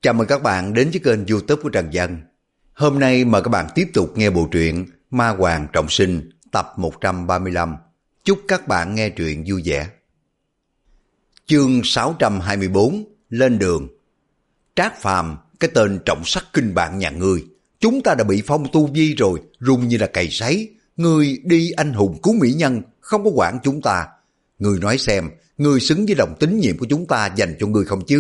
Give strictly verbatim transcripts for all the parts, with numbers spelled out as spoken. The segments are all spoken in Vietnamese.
Chào mừng các bạn đến với kênh YouTube của Trần Dân. Hôm nay mời các bạn tiếp tục nghe bộ truyện Ma Hoàng Trọng Sinh tập một trăm ba mươi lăm. Chúc các bạn nghe truyện vui vẻ. Chương sáu trăm hai mươi tư, lên đường. Trác Phàm, cái tên trọng sắc kinh bạn nhà ngươi, chúng ta đã bị phong tu vi rồi, rung như là cày sấy. Ngươi đi anh hùng cứu mỹ nhân, không có quản chúng ta. Ngươi nói xem, ngươi xứng với lòng tín nhiệm của chúng ta dành cho ngươi không chứ?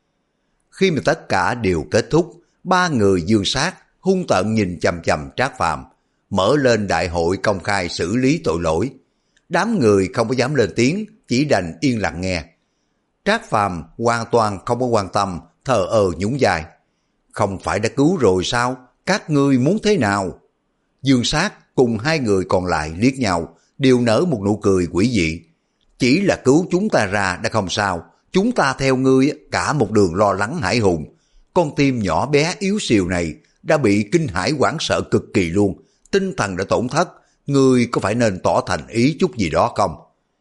Khi mà tất cả đều kết thúc, ba người Dương Sát hung tợn nhìn chằm chằm Trác Phàm, mở lên đại hội công khai xử lý tội lỗi. Đám người không có dám lên tiếng, chỉ đành yên lặng nghe. Trác Phàm hoàn toàn không có quan tâm, thờ ơ nhún vai. Không phải đã cứu rồi sao? Các ngươi muốn thế nào? Dương Sát cùng hai người còn lại liếc nhau, đều nở một nụ cười quỷ dị. Chỉ là cứu chúng ta ra đã không sao. Chúng ta theo ngươi cả một đường lo lắng hãi hùng. Con tim nhỏ bé yếu xìu này đã bị kinh hãi hoảng sợ cực kỳ luôn. Tinh thần đã tổn thất. Ngươi có phải nên tỏ thành ý chút gì đó không?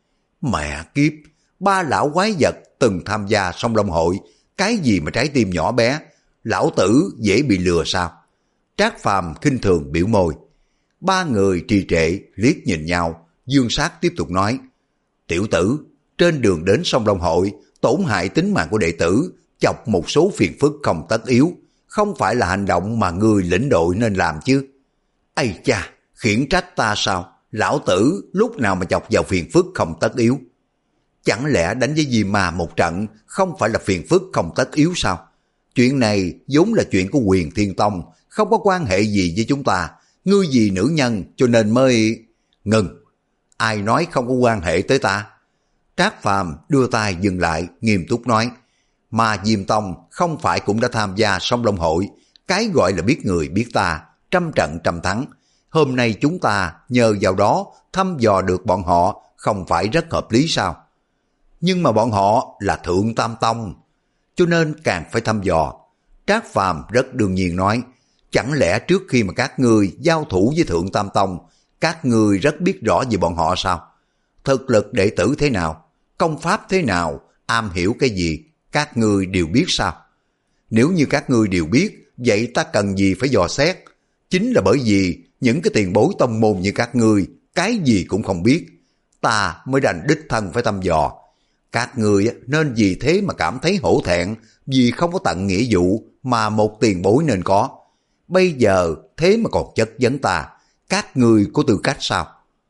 Mẹ kiếp, ba lão quái vật từng tham gia song long hội. Cái gì mà trái tim nhỏ bé? Lão tử dễ bị lừa sao? Trác Phàm khinh thường biểu môi. Ba người trì trệ liếc nhìn nhau. Dương Sát tiếp tục nói. Tiểu tử, trên đường đến song long hội, tổn hại tính mạng của đệ tử, chọc một số phiền phức không tất yếu, không phải là hành động mà người lĩnh đội nên làm chứ. Ây cha, khiển trách ta sao? Lão tử lúc nào mà chọc vào phiền phức không tất yếu? Chẳng lẽ đánh với Diêm Ma một trận không phải là phiền phức không tất yếu sao? Chuyện này vốn là chuyện của Huyền Thiên Tông, không có quan hệ gì với chúng ta. Ngươi vì nữ nhân cho nên mới... Ngừng! Ai nói không có quan hệ tới ta? Trác Phàm đưa tay dừng lại, nghiêm túc nói. Mà Diêm Tông không phải cũng đã tham gia song long hội. Cái gọi là biết người biết ta, trăm trận trăm thắng. Hôm nay chúng ta nhờ vào đó thăm dò được bọn họ, không phải rất hợp lý sao? Nhưng mà bọn họ là Thượng Tam Tông, cho nên càng phải thăm dò. Trác Phàm rất đương nhiên nói. Chẳng lẽ trước khi mà các ngươi giao thủ với Thượng Tam Tông, các ngươi rất biết rõ về bọn họ sao? Thực lực đệ tử thế nào? Công pháp thế nào? Am hiểu cái gì? Các ngươi đều biết sao? Nếu như các ngươi đều biết, vậy ta cần gì phải dò xét? Chính là bởi vì những cái tiền bối tông môn như các ngươi, cái gì cũng không biết. Ta mới đành đích thân phải thăm dò. Các ngươi nên vì thế mà cảm thấy hổ thẹn, vì không có tận nghĩa vụ mà một tiền bối nên có. Bây giờ thế mà còn chất vấn ta, các ngươi có tư cách sao?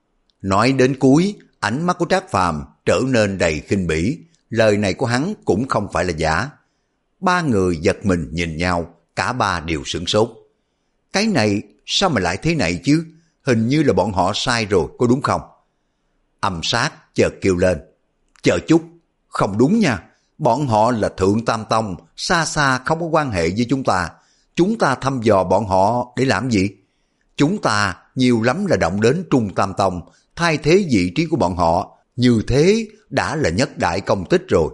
Nói đến cuối, ánh mắt của Trác Phàm trở nên đầy khinh bỉ, lời này của hắn cũng không phải là giả. Ba người giật mình nhìn nhau, cả ba đều sửng sốt. Cái này sao mà lại thế này chứ? Hình như là bọn họ sai rồi, có đúng không? Âm Sát chợt kêu lên. Chờ chút, không đúng nha. Bọn họ là Thượng Tam Tông, xa xa không có quan hệ với chúng ta. Chúng ta thăm dò bọn họ để làm gì? Chúng ta nhiều lắm là động đến Trung Tam Tông, thay thế vị trí của bọn họ, như thế đã là nhất đại công tích rồi.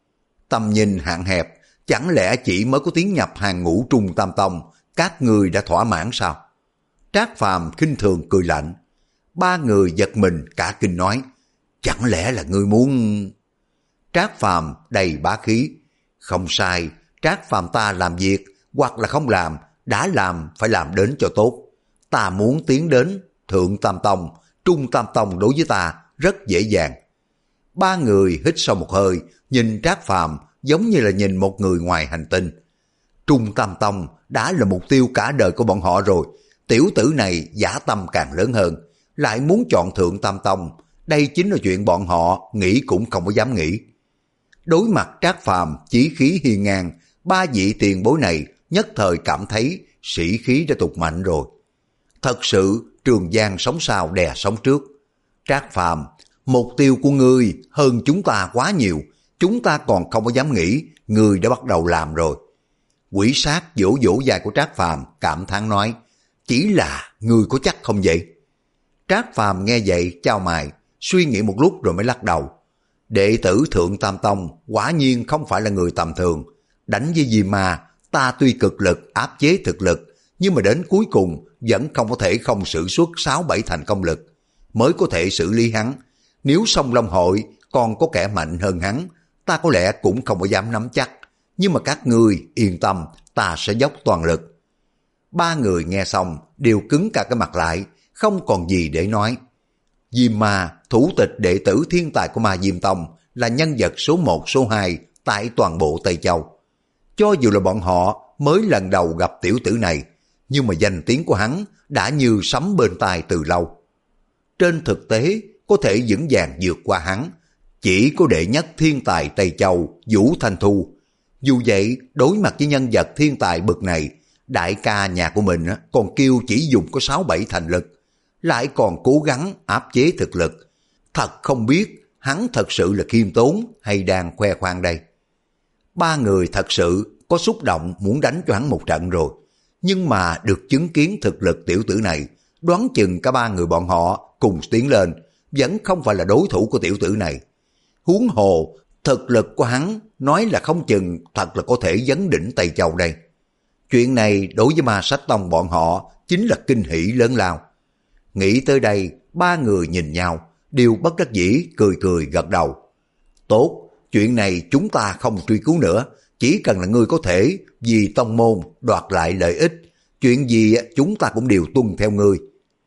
Tầm nhìn hạn hẹp, chẳng lẽ chỉ mới có tiến nhập hàng ngũ Trung Tam Tông, các người đã thỏa mãn sao? Trác Phàm khinh thường cười lạnh. Ba người giật mình cả kinh nói, chẳng lẽ là ngươi muốn... Trác Phàm đầy bá khí. Không sai, Trác Phàm ta làm việc, hoặc là không làm, đã làm phải làm đến cho tốt. Ta muốn tiến đến Thượng Tam Tông, Trung Tam Tông đối với ta rất dễ dàng. Ba người hít sâu một hơi, nhìn Trác Phàm giống như là nhìn một người ngoài hành tinh. Trung Tam Tông đã là mục tiêu cả đời của bọn họ rồi. Tiểu tử này dã tâm càng lớn hơn, lại muốn chọn Thượng Tam Tông. Đây chính là chuyện bọn họ nghĩ cũng không có dám nghĩ. Đối mặt Trác Phàm chí khí hiên ngang, ba vị tiền bối này nhất thời cảm thấy sĩ khí đã tụt mạnh rồi. Thật sự Trường Giang sống sau đè sống trước. Trác Phàm, mục tiêu của ngươi hơn chúng ta quá nhiều, chúng ta còn không có dám nghĩ, ngươi đã bắt đầu làm rồi. Quỷ Sát vỗ vỗ vai của Trác Phàm cảm thán nói, chỉ là ngươi có chắc không vậy? Trác Phàm nghe vậy chau mày, suy nghĩ một lúc rồi mới lắc đầu. Đệ tử Thượng Tam Tông quả nhiên không phải là người tầm thường. Đánh với Diêm Ma, ta tuy cực lực áp chế thực lực, nhưng mà đến cuối cùng vẫn không có thể không sử xuất sáu bảy thành công lực mới có thể xử lý hắn. Nếu song long hội còn có kẻ mạnh hơn hắn, ta có lẽ cũng không có dám nắm chắc. nhưng mà các ngươi yên tâm, ta sẽ dốc toàn lực. Ba người nghe xong đều cứng cả cái mặt lại, không còn gì để nói. Diêm Ma, thủ tịch đệ tử thiên tài của Ma Diêm Tông, là nhân vật số một số hai tại toàn bộ Tây Châu. Cho dù là bọn họ mới lần đầu gặp tiểu tử này, nhưng mà danh tiếng của hắn đã như sấm bên tai từ lâu. Trên thực tế, có thể vững vàng vượt qua hắn, chỉ có đệ nhất thiên tài Tây Châu Vũ Thanh Thu. Dù vậy, đối mặt với nhân vật thiên tài bậc này, đại ca nhà của mình còn kêu chỉ dùng có sáu bảy thành lực, lại còn cố gắng áp chế thực lực. Thật không biết hắn thật sự là khiêm tốn hay đang khoe khoang đây. Ba người thật sự có xúc động muốn đánh cho hắn một trận rồi, nhưng mà được chứng kiến thực lực tiểu tử này, đoán chừng cả ba người bọn họ cùng tiến lên vẫn không phải là đối thủ của tiểu tử này. Huống hồ, thực lực của hắn nói là không chừng thật là có thể vấn đỉnh Tây Châu đây. Chuyện này đối với Ma Sách Tông bọn họ chính là kinh hỷ lớn lao. Nghĩ tới đây, ba người nhìn nhau, đều bất đắc dĩ cười cười gật đầu. Tốt, chuyện này chúng ta không truy cứu nữa, chỉ cần là ngươi có thể vì tông môn đoạt lại lợi ích, chuyện gì chúng ta cũng đều tuân theo ngươi.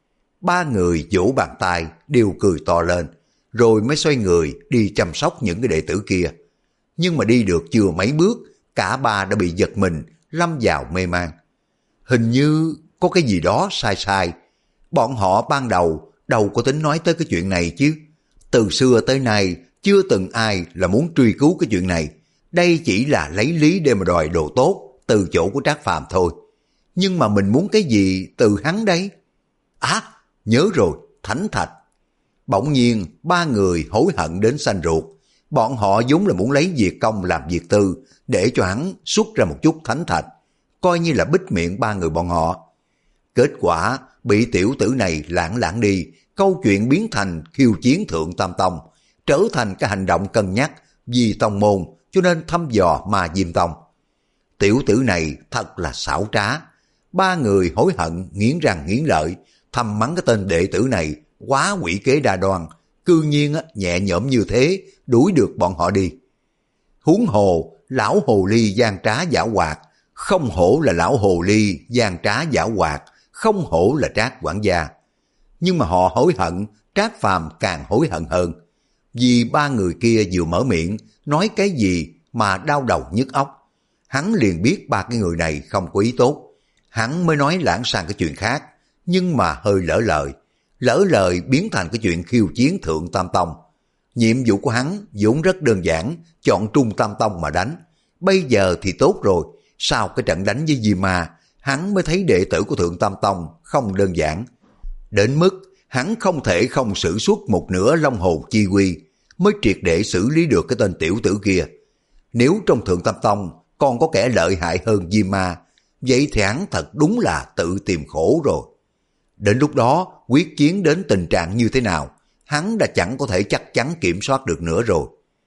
Ba người vỗ bàn tay đều cười to lên, rồi mới xoay người đi chăm sóc những cái đệ tử kia. Nhưng mà đi được chưa mấy bước, cả ba đã bị giật mình, lâm vào mê man. Hình như có cái gì đó sai sai. Bọn họ ban đầu đâu có tính nói tới cái chuyện này chứ. Từ xưa tới nay chưa từng ai là muốn truy cứu cái chuyện này. Đây chỉ là lấy lý để mà đòi đồ tốt từ chỗ của Trác Phàm thôi. Nhưng mà mình muốn cái gì từ hắn đây? À, nhớ rồi, Thánh Thạch. Bỗng nhiên ba người hối hận đến xanh ruột. Bọn họ vốn là muốn lấy việc công làm việc tư, để cho hắn xuất ra một chút Thánh Thạch, coi như là bích miệng ba người bọn họ. Kết quả bị tiểu tử này lãng lãng đi, câu chuyện biến thành khiêu chiến Thượng Tam Tông, trở thành cái hành động cân nhắc vì tông môn cho nên thăm dò Ma Diêm Tông. Tiểu tử này thật là xảo trá. Ba người hối hận nghiến răng nghiến lợi, thầm mắng cái tên đệ tử này quá quỷ kế đa đoan, cư nhiên nhẹ nhõm như thế đuổi được bọn họ đi. Huống hồ lão hồ ly gian trá giả hoạt, không hổ là lão hồ ly gian trá giả hoạt, không hổ là Trác quản gia. Nhưng mà họ hối hận, Trác Phàm càng hối hận hơn. Vì ba người kia vừa mở miệng, nói cái gì mà đau đầu nhức óc. Hắn liền biết ba cái người này không có ý tốt. Hắn mới nói lãng sang cái chuyện khác, nhưng mà hơi lỡ lời. Lỡ lời biến thành cái chuyện khiêu chiến Thượng Tam Tông. Nhiệm vụ của hắn vốn rất đơn giản, chọn Trung Tam Tông mà đánh. Bây giờ thì tốt rồi, sau cái trận đánh với Diêm Ma, hắn mới thấy đệ tử của Thượng Tam Tông không đơn giản. Đến mức hắn không thể không sử xuất một nửa long hồn chi quy, mới triệt để xử lý được cái tên tiểu tử kia. Nếu trong Thượng Tam Tông còn có kẻ lợi hại hơn Diêm Ma, vậy thì hắn thật đúng là tự tìm khổ rồi. Đến lúc đó, quyết chiến đến tình trạng như thế nào, hắn đã chẳng có thể chắc chắn kiểm soát được nữa rồi.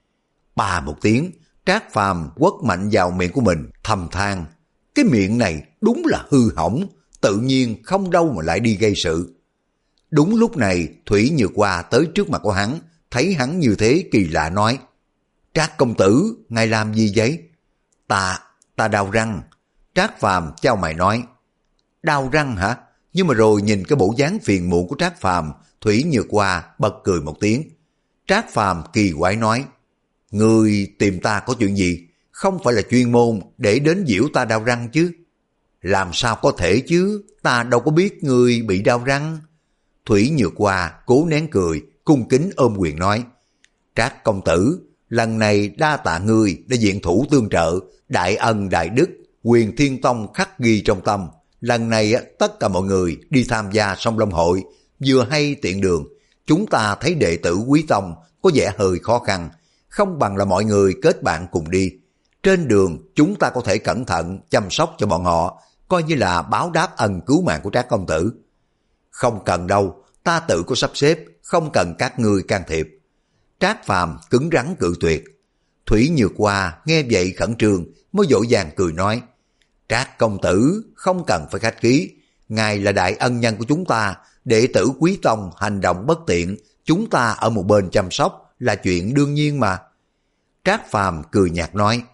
Ba một tiếng, Trác Phàm quất mạnh vào miệng của mình, thầm than. Cái miệng này đúng là hư hỏng, tự nhiên không đâu mà lại đi gây sự. Đúng lúc này, Thủy Nhược Hoa tới trước mặt của hắn, thấy hắn như thế kỳ lạ nói. Trác công tử, ngài làm gì vậy? Ta, ta đau răng. Trác Phàm chau mày nói. Đau răng hả? Nhưng mà rồi nhìn cái bộ dáng phiền muộn của Trác Phàm, Thủy Nhược Hoa bật cười một tiếng. Trác Phàm kỳ quái nói. Ngươi tìm ta có chuyện gì? Không phải là chuyên môn để đến giễu ta đau răng chứ? Làm sao có thể chứ? Ta đâu có biết ngươi bị đau răng. Thủy Nhược Hoa cố nén cười, cung kính ôm quyền nói. Trác công tử, lần này đa tạ ngươi đã diện thủ tương trợ, đại ân đại đức, Huyền Thiên Tông khắc ghi trong tâm. Lần này tất cả mọi người đi tham gia Song Long hội, vừa hay tiện đường, chúng ta thấy đệ tử Quý Tông có vẻ hơi khó khăn, không bằng là mọi người kết bạn cùng đi. Trên đường chúng ta có thể cẩn thận chăm sóc cho bọn họ, coi như là báo đáp ân cứu mạng của Trác công tử. Không cần đâu, ta tự có sắp xếp, không cần các ngươi can thiệp. Trác Phàm cứng rắn cự tuyệt. Thủy Nhược Hoa nghe vậy khẩn trương, mới dỗ dàng cười nói. Trác công tử không cần phải khách khí, ngài là đại ân nhân của chúng ta, đệ tử Quý Tông hành động bất tiện, chúng ta ở một bên chăm sóc là chuyện đương nhiên mà. Trác Phàm cười nhạt nói.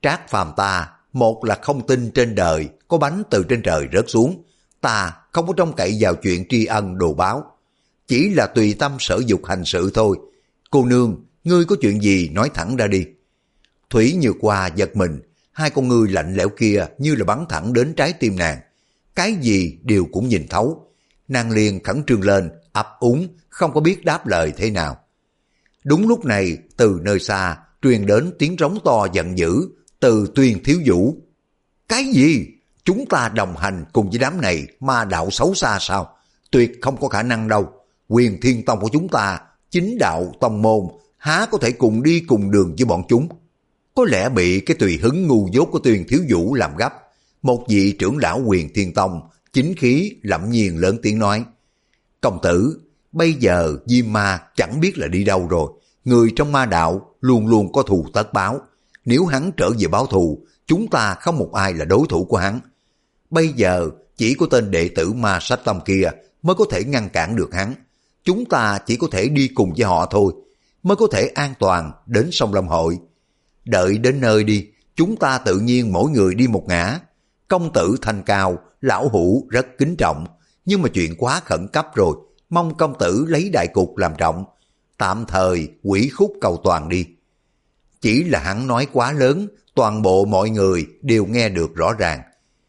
Trác Phàm ta, một là không tin trên đời có bánh từ trên trời rớt xuống, ta không có trông cậy vào chuyện tri ân đồ báo, chỉ là tùy tâm sở dục hành sự thôi. Cô nương, ngươi có chuyện gì nói thẳng ra đi. Thủy Nhược Hoa giật mình, hai con ngươi lạnh lẽo kia như là bắn thẳng đến trái tim nàng. Cái gì đều cũng nhìn thấu. Nàng liền khẩn trương lên, ấp úng, không có biết đáp lời thế nào. Đúng lúc này, từ nơi xa, truyền đến tiếng rống to giận dữ, từ Tuyên Thiếu Vũ. Cái gì? Chúng ta đồng hành cùng với đám này ma đạo xấu xa sao? Tuyệt không có khả năng đâu. Huyền Thiên Tông của chúng ta, chính đạo tông môn, há có thể cùng đi cùng đường với bọn chúng? Có lẽ bị cái tùy hứng ngu dốt của Tuyên Thiếu Vũ làm gấp. Một vị trưởng lão Huyền Thiên Tông, chính khí lẩm nhiên lớn tiếng nói. Công tử, bây giờ Diêm Ma chẳng biết là đi đâu rồi. Người trong ma đạo luôn luôn có thù tất báo. Nếu hắn trở về báo thù, chúng ta không một ai là đối thủ của hắn. Bây giờ chỉ có tên đệ tử Ma Sách Tông kia mới có thể ngăn cản được hắn. Chúng ta chỉ có thể đi cùng với họ thôi, mới có thể an toàn đến sông Long Hội. Đợi đến nơi đi, chúng ta tự nhiên mỗi người đi một ngã. Công tử thanh cao, lão hữu rất kính trọng, nhưng mà chuyện quá khẩn cấp rồi, mong công tử lấy đại cục làm trọng. Tạm thời quỷ khúc cầu toàn đi. Chỉ là hắn nói quá lớn, toàn bộ mọi người đều nghe được rõ ràng.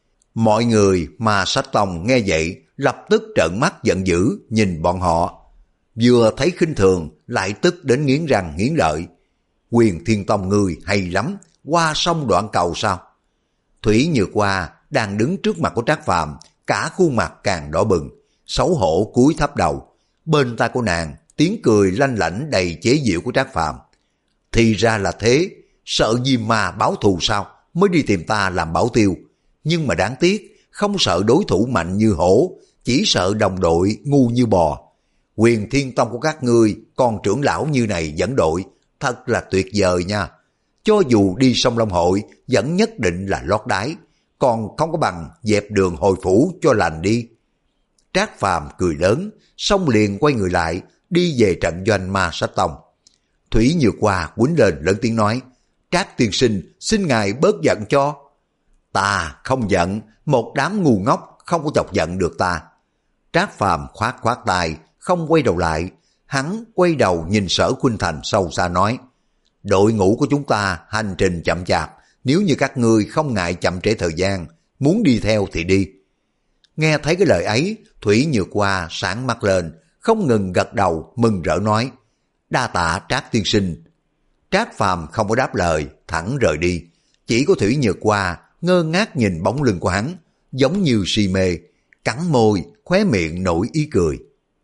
Mọi người Ma Sách Tông nghe vậy, lập tức trợn mắt giận dữ nhìn bọn họ. Vừa thấy khinh thường, lại tức đến nghiến răng nghiến lợi. Huyền Thiên Tông ngươi hay lắm, qua sông đoạn cầu sao? Thủy Nhược Hoa đang đứng trước mặt của Trác Phàm, cả khuôn mặt càng đỏ bừng, xấu hổ cúi thấp đầu. Bên tai của nàng, tiếng cười lanh lảnh đầy chế giễu của Trác Phàm. Thì ra là thế, sợ Diêm Ma báo thù sao, mới đi tìm ta làm bảo tiêu. Nhưng mà đáng tiếc, không sợ đối thủ mạnh như hổ, chỉ sợ đồng đội ngu như bò. Huyền Thiên Tông của các ngươi, còn trưởng lão như này dẫn đội, thật là tuyệt vời nha. Cho dù đi sông Long Hội, vẫn nhất định là lót đáy, còn không có bằng dẹp đường hồi phủ cho lành đi. Trác Phàm cười lớn, xong liền quay người lại, đi về trận doanh Ma Sách Tông. Thủy Nhược Hoa quýnh lên lớn tiếng nói, Trác tiên sinh, xin ngài bớt giận cho. Ta không giận, một đám ngu ngốc không có chọc giận được ta. Trác Phàm khoát khoát tay, không quay đầu lại. Hắn quay đầu nhìn Sở Khuynh Thành sâu xa nói, đội ngũ của chúng ta hành trình chậm chạp, nếu như các ngươi không ngại chậm trễ thời gian, muốn đi theo thì đi. Nghe thấy cái lời ấy, Thủy Nhược Hoa sáng mắt lên, không ngừng gật đầu mừng rỡ nói, đa tạ Trác tiên sinh. Trác Phàm không có đáp lời, thẳng rời đi. Chỉ có Thủy Nhược Hoa ngơ ngác nhìn bóng lưng của hắn, giống như si mê, cắn môi, khóe miệng nổi ý cười.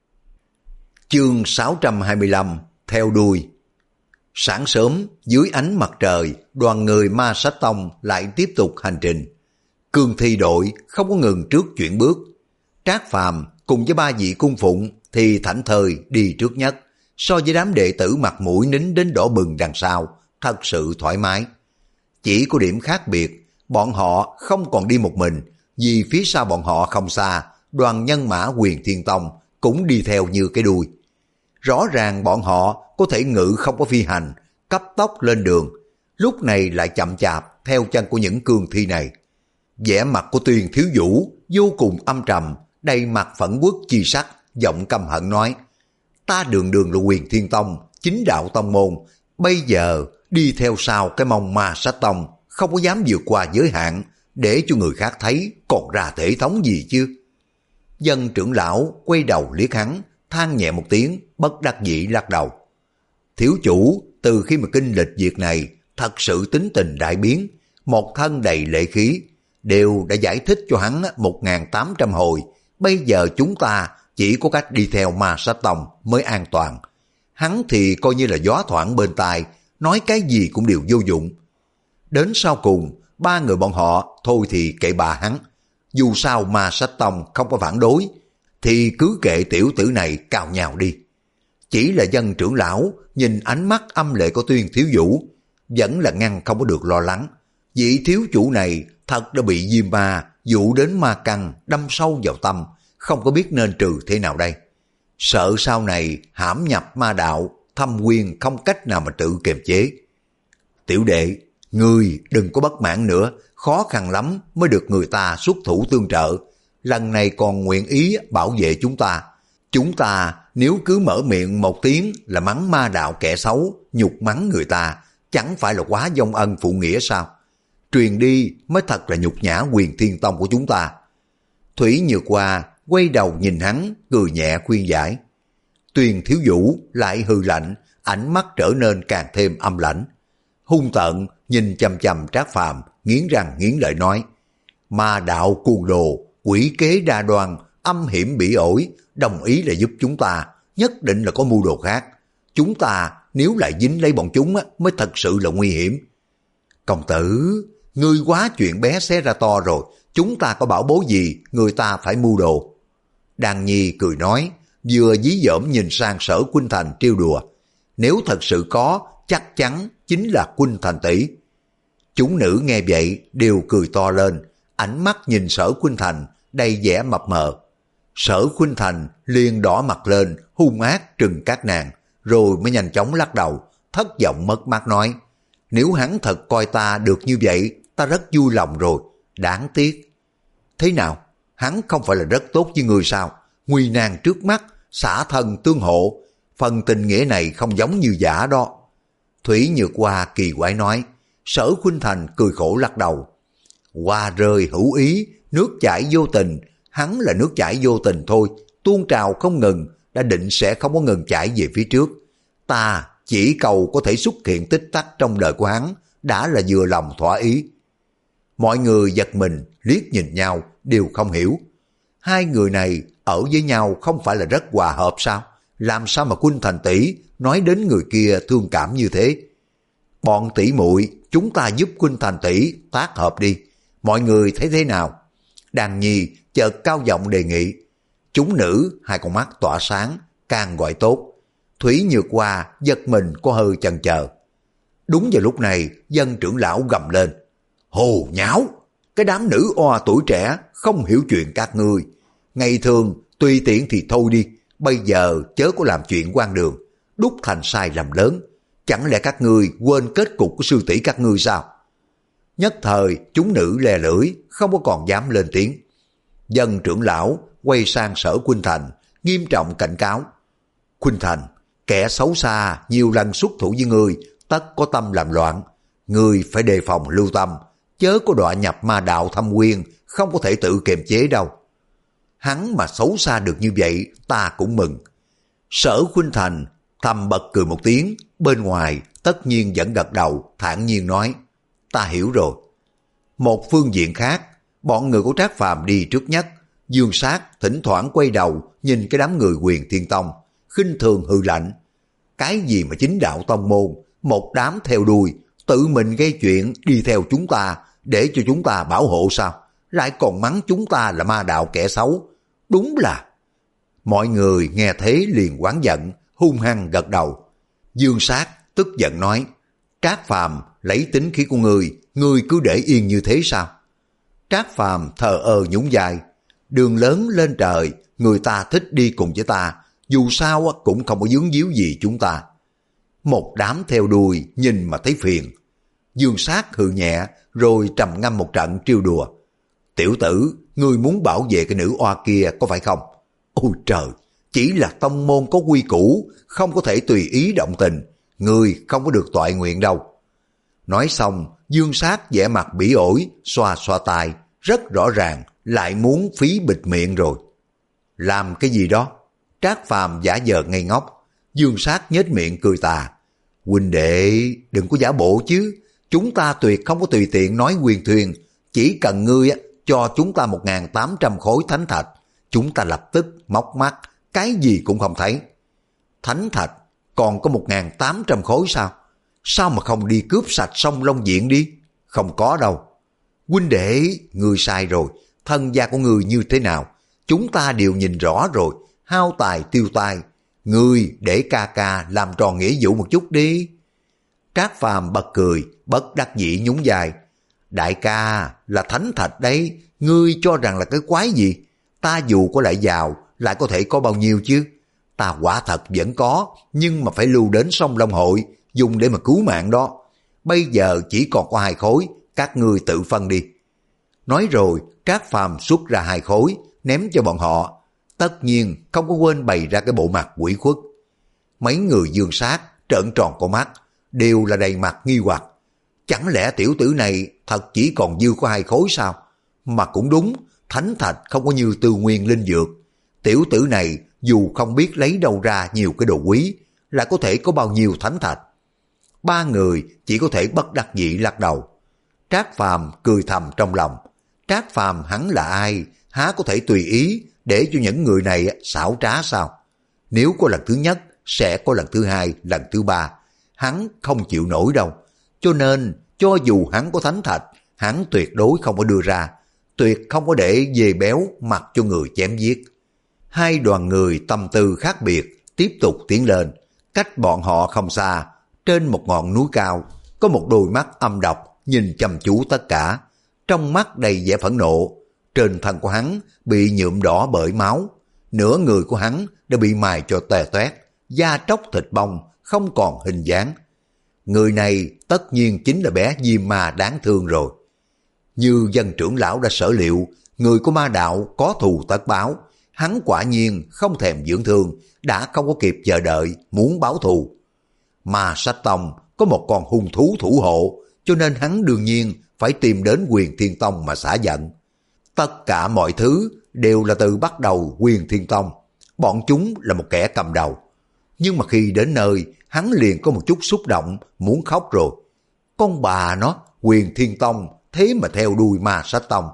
Chương sáu trăm hai mươi lăm, theo đuôi. Sáng sớm, dưới ánh mặt trời, đoàn người Ma Sách Tông lại tiếp tục hành trình. Cương thi đội không có ngừng trước chuyển bước. Trác Phàm cùng với ba vị cung phụng thì thảnh thơi đi trước nhất, so với đám đệ tử mặt mũi nín đến đỏ bừng đằng sau, thật sự thoải mái. Chỉ có điểm khác biệt, bọn họ không còn đi một mình, vì phía sau bọn họ không xa, đoàn nhân mã Huyền Thiên Tông cũng đi theo như cái đuôi. Rõ ràng bọn họ có thể ngự không có phi hành, cấp tốc lên đường, lúc này lại chậm chạp theo chân của những cương thi này. Vẻ mặt của Tuyên Thiếu Vũ vô cùng âm trầm, đầy mặt phẫn uất chi sắc, giọng căm hận nói, ta đường đường là Huyền Thiên Tông, chính đạo tông môn, bây giờ đi theo sau cái mông Ma Sách Tông, không có dám vượt qua giới hạn, để cho người khác thấy còn ra thể thống gì chứ. Dân trưởng lão quay đầu liếc hắn, than nhẹ một tiếng, bất đắc dĩ lắc đầu. Thiếu chủ từ khi mà kinh lịch việc này, thật sự tính tình đại biến, một thân đầy lệ khí, đều đã giải thích cho hắn một nghìn tám trăm hồi, bây giờ chúng ta chỉ có cách đi theo Ma Sách Tông mới an toàn. Hắn thì coi như là gió thoảng bên tai, nói cái gì cũng đều vô dụng. Đến sau cùng, ba người bọn họ thôi thì kệ bà hắn. Dù sao Ma Sách Tông không có phản đối, thì cứ kệ tiểu tử này cào nhào đi. Chỉ là dân trưởng lão nhìn ánh mắt âm lệ của Tuyên Thiếu Vũ, vẫn là ngăn không có được lo lắng. Vị thiếu chủ này thật đã bị Diêm Ma dụ đến ma căn đâm sâu vào tâm, không có biết nên trừ thế nào đây. Sợ sau này hãm nhập ma đạo, thâm quyên không cách nào mà tự kiềm chế. Tiểu đệ, Ngươi đừng có bất mãn nữa, khó khăn lắm mới được người ta xuất thủ tương trợ. Lần này còn nguyện ý bảo vệ chúng ta. Chúng ta nếu cứ mở miệng một tiếng là mắng ma đạo kẻ xấu, nhục mắng người ta, chẳng phải là quá vong ân phụ nghĩa sao? Truyền đi mới thật là nhục nhã Quyền Thiên Tông của chúng ta. Thủy Nhược Hoa quay đầu nhìn hắn, cười nhẹ khuyên giải. Tuyền Thiếu Vũ lại hừ lạnh, ánh mắt trở nên càng thêm âm lãnh. Hung tợn nhìn chằm chằm Trác Phàm, nghiến răng nghiến lợi nói: Ma đạo cuồng đồ, quỷ kế đa đoan, âm hiểm bỉ ổi, đồng ý là giúp chúng ta, nhất định là có mưu đồ khác. Chúng ta nếu lại dính lấy bọn chúng á, mới thật sự là nguy hiểm. Công tử, ngươi quá chuyện bé xé ra to rồi, chúng ta có bảo bối gì người ta phải mưu đồ. Đàn Nhi cười nói, vừa dí dỏm nhìn sang Sở Khuynh Thành trêu đùa. Nếu thật sự có, chắc chắn chính là Khuynh Thành tỷ. Chúng nữ nghe vậy đều cười to lên, ánh mắt nhìn Sở Khuynh Thành đầy vẻ mập mờ. Sở Khuynh Thành liền đỏ mặt lên, hung ác trừng các nàng, rồi mới nhanh chóng lắc đầu, thất vọng mất mát nói: nếu hắn thật coi ta được như vậy, ta rất vui lòng rồi, đáng tiếc. Thế nào, hắn không phải là rất tốt với người sao? Nguy nan trước mắt, xả thân tương hộ, phần tình nghĩa này không giống như giả đó. Thủy Nhược Hoa kỳ quái nói. Sở Khuynh Thành cười khổ lắc đầu. Hoa rơi hữu ý, nước chảy vô tình, hắn là nước chảy vô tình thôi, tuôn trào không ngừng, đã định sẽ không có ngừng chảy về phía trước. Ta chỉ cầu có thể xuất hiện tích tắc trong đời của hắn, đã là vừa lòng thỏa ý. Mọi người giật mình, liếc nhìn nhau, đều không hiểu. Hai người này ở với nhau không phải là rất hòa hợp sao? Làm sao mà Khuynh Thành tỷ nói đến người kia thương cảm như thế? Bọn tỷ muội, chúng ta giúp Khuynh Thành tỷ tác hợp đi, mọi người thấy thế nào? Đàn Nhi chợt cao giọng đề nghị. Chúng nữ hai con mắt tỏa sáng, càng gọi tốt. Thủy Nhược Hoa giật mình có hơi chần chờ. Đúng vào lúc này, Dân trưởng lão gầm lên. Hồ nháo, cái đám nữ oa tuổi trẻ không hiểu chuyện các ngươi. Ngày thường tùy tiện thì thôi đi, bây giờ chớ có làm chuyện quan đường, đúc thành sai lầm lớn. Chẳng lẽ các ngươi quên kết cục của sư tỷ các ngươi sao? Nhất thời chúng nữ lè lưỡi, không có còn dám lên tiếng. Dân trưởng lão quay sang Sở Khuynh Thành, nghiêm trọng cảnh cáo. Khuynh Thành, kẻ xấu xa nhiều lần xuất thủ với ngươi, tất có tâm làm loạn. Ngươi phải đề phòng lưu tâm, chớ có đọa nhập ma đạo thâm quyên, không có thể tự kiềm chế đâu. Hắn mà xấu xa được như vậy, ta cũng mừng. Sở Khuynh Thành thầm bật cười một tiếng, bên ngoài tất nhiên vẫn gật đầu, thản nhiên nói, ta hiểu rồi. Một phương diện khác, bọn người của Trác Phàm đi trước nhất, Dương Sát thỉnh thoảng quay đầu nhìn cái đám người Quyền Thiên Tông, khinh thường hư lạnh. Cái gì mà chính đạo tông môn, một đám theo đuôi, tự mình gây chuyện đi theo chúng ta để cho chúng ta bảo hộ sao? Lại còn mắng chúng ta là ma đạo kẻ xấu. Đúng là... Mọi người nghe thế liền oán giận, hung hăng gật đầu. Dương Sát tức giận nói, Trác Phàm lấy tính khí của ngươi, ngươi cứ để yên như thế sao? Trác Phàm thờ ơ nhún vai, đường lớn lên trời, người ta thích đi cùng với ta, dù sao cũng không có vướng víu gì chúng ta. Một đám theo đuôi nhìn mà thấy phiền. Dương Sát hừ nhẹ rồi trầm ngâm một trận trêu đùa. Tiểu tử, ngươi muốn bảo vệ cái nữ oa kia có phải không? Ôi trời, chỉ là tông môn có quy củ, không có thể tùy ý động tình, ngươi không có được toại nguyện đâu. Nói xong, Dương Sát vẻ mặt bỉ ổi, xoa xoa tai, rất rõ ràng lại muốn phí bịt miệng rồi. Làm cái gì đó? Trác Phàm giả vờ ngây ngốc. Dương Sát nhếch miệng cười tà. Huynh đệ, đừng có giả bộ chứ, chúng ta tuyệt không có tùy tiện nói huyền thuyền, chỉ cần ngươi cho chúng ta một nghìn tám trăm khối thánh thạch, chúng ta lập tức móc mắt, cái gì cũng không thấy. Thánh thạch, còn có một nghìn tám trăm khối sao? Sao mà không đi cướp sạch sông Long Diện đi? Không có đâu. Huynh đệ, ngươi sai rồi, thân gia của ngươi như thế nào? Chúng ta đều nhìn rõ rồi, hao tài tiêu tai. Ngươi để ca ca làm tròn nghĩa vụ một chút đi. Trác Phàm bật cười, bất đắc dĩ nhún vai. Đại ca, là thánh thạch đấy, ngươi cho rằng là cái quái gì? Ta dù có lại giàu, lại có thể có bao nhiêu chứ? Ta quả thật vẫn có, nhưng mà phải lưu đến sông Long Hội, dùng để mà cứu mạng đó. bây giờ chỉ còn có hai khối, các ngươi tự phân đi. Nói rồi, Trác Phàm xuất ra hai khối, ném cho bọn họ, tất nhiên không có quên bày ra cái bộ mặt quỷ khuất. Mấy người dương sát, trợn tròn con mắt, đều là đầy mặt nghi hoặc. Chẳng lẽ tiểu tử này thật chỉ còn dư có hai khối sao? Mà cũng đúng, thánh thạch không có như tư nguyên linh dược. Tiểu tử này dù không biết lấy đâu ra nhiều cái đồ quý, là có thể có bao nhiêu thánh thạch. Ba người chỉ có thể bất đắc dĩ lắc đầu. Trác Phàm cười thầm trong lòng. Trác Phàm hắn là ai, há có thể tùy ý để cho những người này xảo trá sao? Nếu có lần thứ nhất, sẽ có lần thứ hai, lần thứ ba. Hắn không chịu nổi đâu. Cho nên, cho dù hắn có thánh thạch, hắn tuyệt đối không có đưa ra, tuyệt không có để dê béo mặc cho người chém giết. Hai đoàn người tâm tư khác biệt, tiếp tục tiến lên. Cách bọn họ không xa, trên một ngọn núi cao, có một đôi mắt âm độc nhìn chăm chú tất cả. Trong mắt đầy vẻ phẫn nộ, trên thân của hắn bị nhuộm đỏ bởi máu. Nửa người của hắn đã bị mài cho tè toét, da tróc thịt bong, không còn hình dáng. Người này tất nhiên chính là bé Diêm Ma đáng thương rồi. Như dân trưởng lão đã sở liệu, người của ma đạo có thù tất báo. Hắn quả nhiên không thèm dưỡng thương, đã không có kịp chờ đợi, muốn báo thù. Ma Sách Tông có một con hung thú thủ hộ, cho nên hắn đương nhiên phải tìm đến Huyền Thiên Tông mà xả giận. Tất cả mọi thứ đều là từ bắt đầu Huyền Thiên Tông, bọn chúng là một kẻ cầm đầu. Nhưng mà khi đến nơi, hắn liền có một chút xúc động, muốn khóc rồi. Con bà nó, Huyền Thiên Tông, thế mà theo đuôi Ma Sách Tông.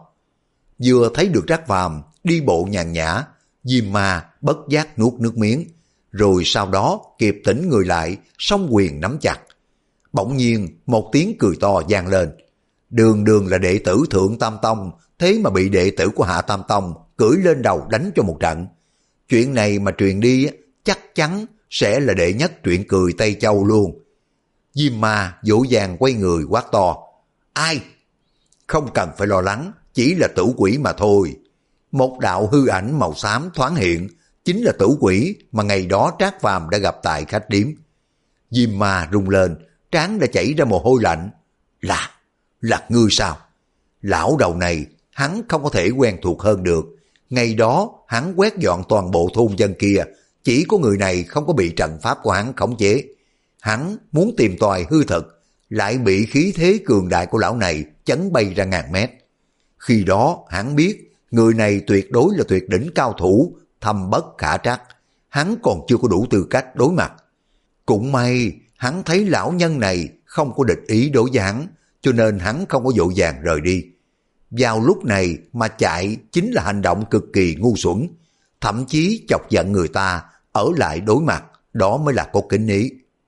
Vừa thấy được Trác Phàm đi bộ nhàn nhã, Diêm Ma bất giác nuốt nước miếng, rồi sau đó kịp tỉnh người lại, song quyền nắm chặt. Bỗng nhiên một tiếng cười to vang lên. Đường đường là đệ tử Thượng Tam Tông, thế mà bị đệ tử của Hạ Tam Tông cưỡi lên đầu đánh cho một trận. Chuyện này mà truyền đi chắc chắn sẽ là đệ nhất truyện cười Tây Châu luôn. Diêm Ma dỗ dàng quay người quát to. Ai? Không cần phải lo lắng, chỉ là tử quỷ mà thôi. Một đạo hư ảnh màu xám thoáng hiện, chính là tử quỷ mà ngày đó Trác Phàm đã gặp tại khách điếm. Diêm Ma rung lên, trán đã chảy ra mồ hôi lạnh. Là, là ngươi sao? Lão đầu này, hắn không có thể quen thuộc hơn được. Ngày đó, hắn quét dọn toàn bộ thôn dân kia, chỉ có người này không có bị trận pháp của hắn khống chế. Hắn muốn tìm tòi hư thực, lại bị khí thế cường đại của lão này chấn bay ra ngàn mét. Khi đó, hắn biết, người này tuyệt đối là tuyệt đỉnh cao thủ, thâm bất khả trắc. Hắn còn chưa có đủ tư cách đối mặt. Cũng may, hắn thấy lão nhân này không có địch ý đối với hắn, cho nên hắn không có vội vàng rời đi. Vào lúc này mà chạy chính là hành động cực kỳ ngu xuẩn, thậm chí chọc giận người ta, ở lại đối mặt, đó mới là có kính ý.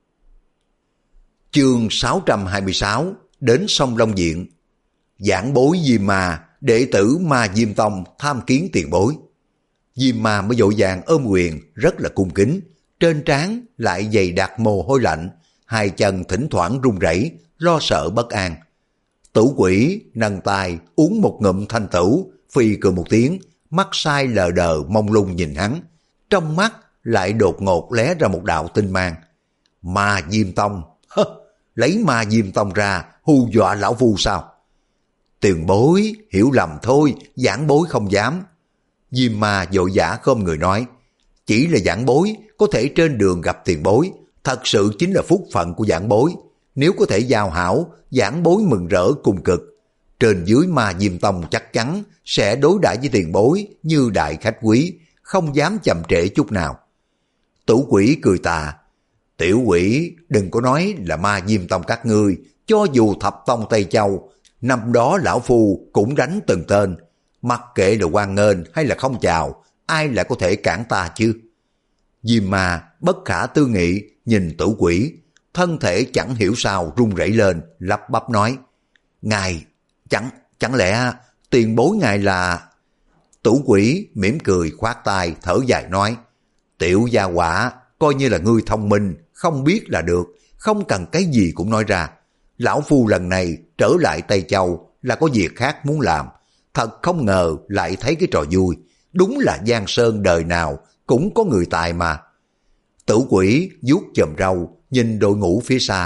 Chương sáu trăm hai mươi sáu, đến sông Long Diện. Giảng bối Diêm Ma, đệ tử Ma Diêm Tông tham kiến tiền bối. Diêm Ma mới vội vàng ôm quyền, rất là cung kính, trên trán lại dày đặc mồ hôi lạnh, hai chân thỉnh thoảng run rẩy, lo sợ bất an. Tử quỷ nâng tay uống một ngụm thanh tửu, phi cười một tiếng, mắt sai lờ đờ mông lung nhìn hắn, trong mắt lại đột ngột lóe ra một đạo tinh mang. Ma Diêm Tông, hơ, lấy Ma Diêm Tông ra hù dọa lão phu sao? Tiền bối hiểu lầm thôi, giảng bối không dám. Diêm Ma vội vã khom người nói, chỉ là giảng bối có thể trên đường gặp tiền bối, thật sự chính là phúc phận của giảng bối. Nếu có thể giao hảo, giảng bối mừng rỡ cùng cực. Trên dưới Ma Diêm Tông chắc chắn sẽ đối đãi với tiền bối như đại khách quý, không dám chậm trễ chút nào. Tử quỷ cười tà, tiểu quỷ đừng có nói là Ma Diêm Tông các ngươi, cho dù thập tông Tây Châu, năm đó lão phu cũng đánh từng tên, mặc kệ là hoan nghênh hay là không chào, ai lại có thể cản ta chứ? Diêm Ma bất khả tư nghị nhìn tử quỷ, thân thể chẳng hiểu sao run rẩy lên, lắp bắp nói, ngài, chẳng, chẳng lẽ tiền bối ngài là... Tử quỷ mỉm cười khoát tay thở dài nói, tiểu gia quả, coi như là ngươi thông minh, không biết là được, không cần cái gì cũng nói ra. Lão phu lần này trở lại Tây Châu là có việc khác muốn làm, thật không ngờ lại thấy cái trò vui, đúng là Giang Sơn đời nào cũng có người tài mà. Tử quỷ vuốt chòm râu, nhìn đội ngũ phía xa,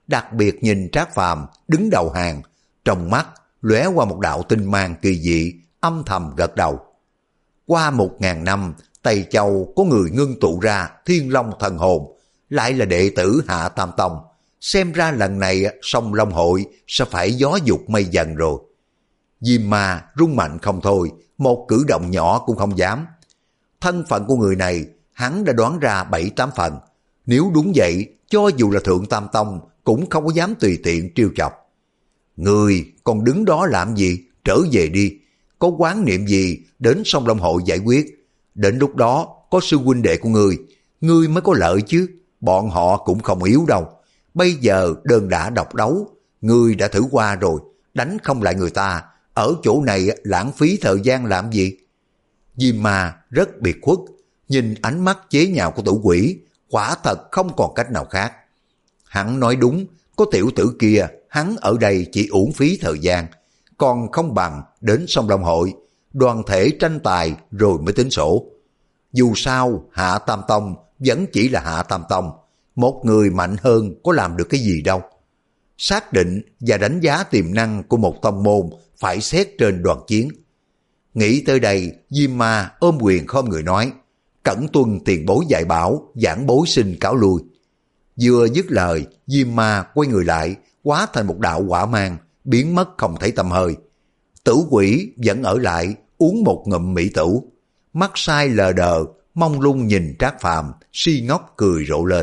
đặc biệt nhìn Trác Phàm đứng đầu hàng, trong mắt lóe qua một đạo tinh mang kỳ dị, âm thầm gật đầu. Qua một ngàn năm, Tây Châu có người ngưng tụ ra Thiên Long thần hồn, lại là đệ tử Hạ Tam Tông. Xem ra lần này Sông Long hội sẽ phải gió dục mây dần rồi. Diêm Ma rung mạnh không thôi, một cử động nhỏ cũng không dám. Thân phận của người này hắn đã đoán ra bảy tám phần. Nếu đúng vậy, cho dù là Thượng Tam Tông cũng không có dám tùy tiện trêu chọc. Người còn đứng đó làm gì? Trở về đi. Có quán niệm gì đến Sông Long hội giải quyết. Đến lúc đó có sư huynh đệ của người, người mới có lợi chứ. Bọn họ cũng không yếu đâu. Bây giờ đơn đã độc đấu, người đã thử qua rồi, đánh không lại người ta, ở chỗ này lãng phí thời gian làm gì? Diêm Ma rất biệt khuất, nhìn ánh mắt chế nhạo của tử quỷ, quả thật không còn cách nào khác. Hắn nói đúng, có tiểu tử kia, hắn ở đây chỉ uổng phí thời gian, còn không bằng đến Sông Long hội, đoàn thể tranh tài rồi mới tính sổ. Dù sao, Hạ Tam Tông vẫn chỉ là Hạ Tam Tông, một người mạnh hơn có làm được cái gì đâu. Xác định và đánh giá tiềm năng của một tông môn phải xét trên đoàn chiến. Nghĩ tới đây, Diêm Ma ôm quyền khom người nói, cẩn tuân tiền bối dạy bảo, giảng bối xin cáo lui. Vừa dứt lời, Diêm Ma quay người lại, hóa thành một đạo hỏa mang, biến mất không thấy tăm hơi. Tử quỷ vẫn ở lại, uống một ngụm mỹ tử, mắt sai lờ đờ, mông lung nhìn Trác Phàm, si ngốc cười rộ lên.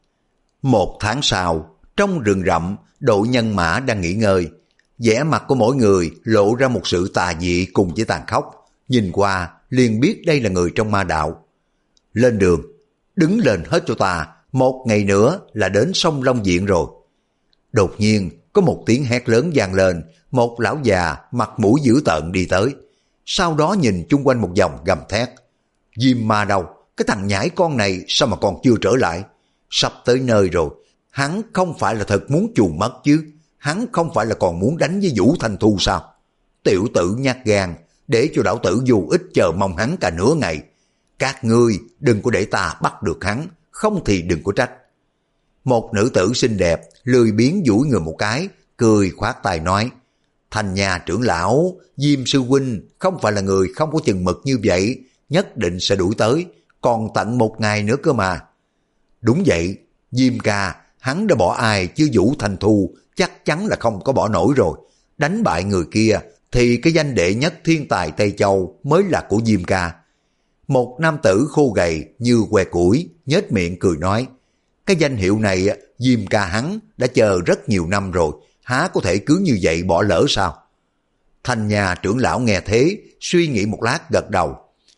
Một tháng sau, trong rừng rậm, đội nhân mã đang nghỉ ngơi. Vẻ mặt của mỗi người lộ ra một sự tà dị cùng với tàn khốc. Nhìn qua liền biết đây là người trong ma đạo. Lên đường, đứng lên hết cho ta, một ngày nữa là đến sông Long Diện rồi. Đột nhiên có một tiếng hét lớn vang lên, một lão già mặt mũi dữ tợn đi tới. Sau đó nhìn chung quanh một vòng gầm thét. Diêm Ma đâu? Cái thằng nhãi con này sao mà còn chưa trở lại? Sắp tới nơi rồi, hắn không phải là thật muốn chuồn mất chứ? Hắn không phải là còn muốn đánh với Vũ Thanh Thu sao? Tiểu tử nhát gan, để cho đạo tử dù ít chờ mong hắn cả nửa ngày. Các ngươi đừng có để ta bắt được hắn, không thì đừng có trách. Một nữ tử xinh đẹp lười biếng duỗi người một cái, cười khoát tay nói, Thành nhà trưởng lão, Diêm sư huynh không phải là người không có chừng mực như vậy, nhất định sẽ đuổi tới, còn tận một ngày nữa cơ mà. Đúng vậy, Diêm ca, hắn đã bỏ ai chứ Vũ Thanh Thu chắc chắn là không có bỏ nổi rồi. Đánh bại người kia thì cái danh đệ nhất thiên tài Tây Châu mới là của Diêm ca. Một nam tử khô gầy như que củi, nhếch miệng cười nói, cái danh hiệu này Diêm ca hắn đã chờ rất nhiều năm rồi, há có thể cứ như vậy bỏ lỡ sao? Thành nhà trưởng lão nghe thế, suy nghĩ một lát gật đầu.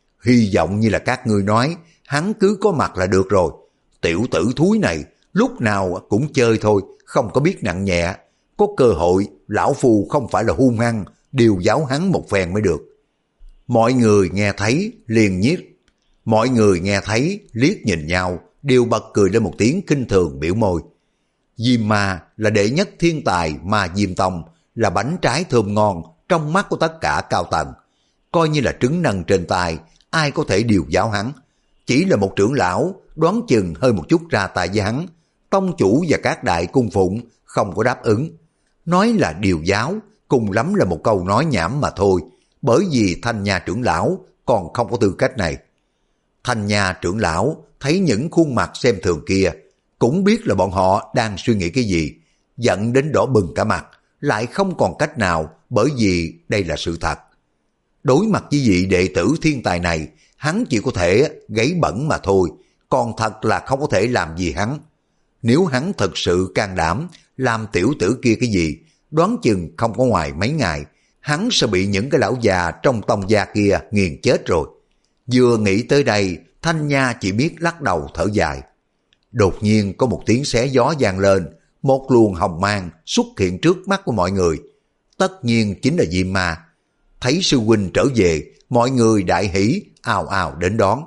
Hy vọng như là các ngươi nói, hắn cứ có mặt là được rồi. Tiểu tử thúi này, lúc nào cũng chơi thôi, không có biết nặng nhẹ. Có cơ hội, lão phu không phải là hung hăng, điều giáo hắn một phen mới được. Mọi người nghe thấy, liền nhiếc. Mọi người nghe thấy, liếc nhìn nhau, đều bật cười lên một tiếng kinh thường biểu môi. Diêm Ma là đệ nhất thiên tài mà Diêm Tông, là bánh trái thơm ngon trong mắt của tất cả cao tầng. Coi như là trứng nâng trên tay, ai có thể điều giáo hắn. Chỉ là một trưởng lão, đoán chừng hơi một chút ra tay với hắn. Tông chủ và các đại cung phụng không có đáp ứng. Nói là điều giáo, cùng lắm là một câu nói nhảm mà thôi, bởi vì Thanh nhà trưởng lão còn không có tư cách này. Thanh nhà trưởng lão thấy những khuôn mặt xem thường kia, cũng biết là bọn họ đang suy nghĩ cái gì, giận đến đỏ bừng cả mặt, lại không còn cách nào bởi vì đây là sự thật. Đối mặt với vị đệ tử thiên tài này, hắn chỉ có thể gáy bẩn mà thôi, còn thật là không có thể làm gì hắn. Nếu hắn thật sự can đảm làm tiểu tử kia cái gì, đoán chừng không có ngoài mấy ngày, hắn sẽ bị những cái lão già trong tông gia kia nghiền chết rồi. Vừa nghĩ tới đây, Thanh Nha chỉ biết lắc đầu thở dài. Đột nhiên có một tiếng xé gió vang lên, một luồng hồng mang xuất hiện trước mắt của mọi người. Tất nhiên chính là Diêm Ma. Thấy sư huynh trở về, mọi người đại hỉ, ào ào đến đón.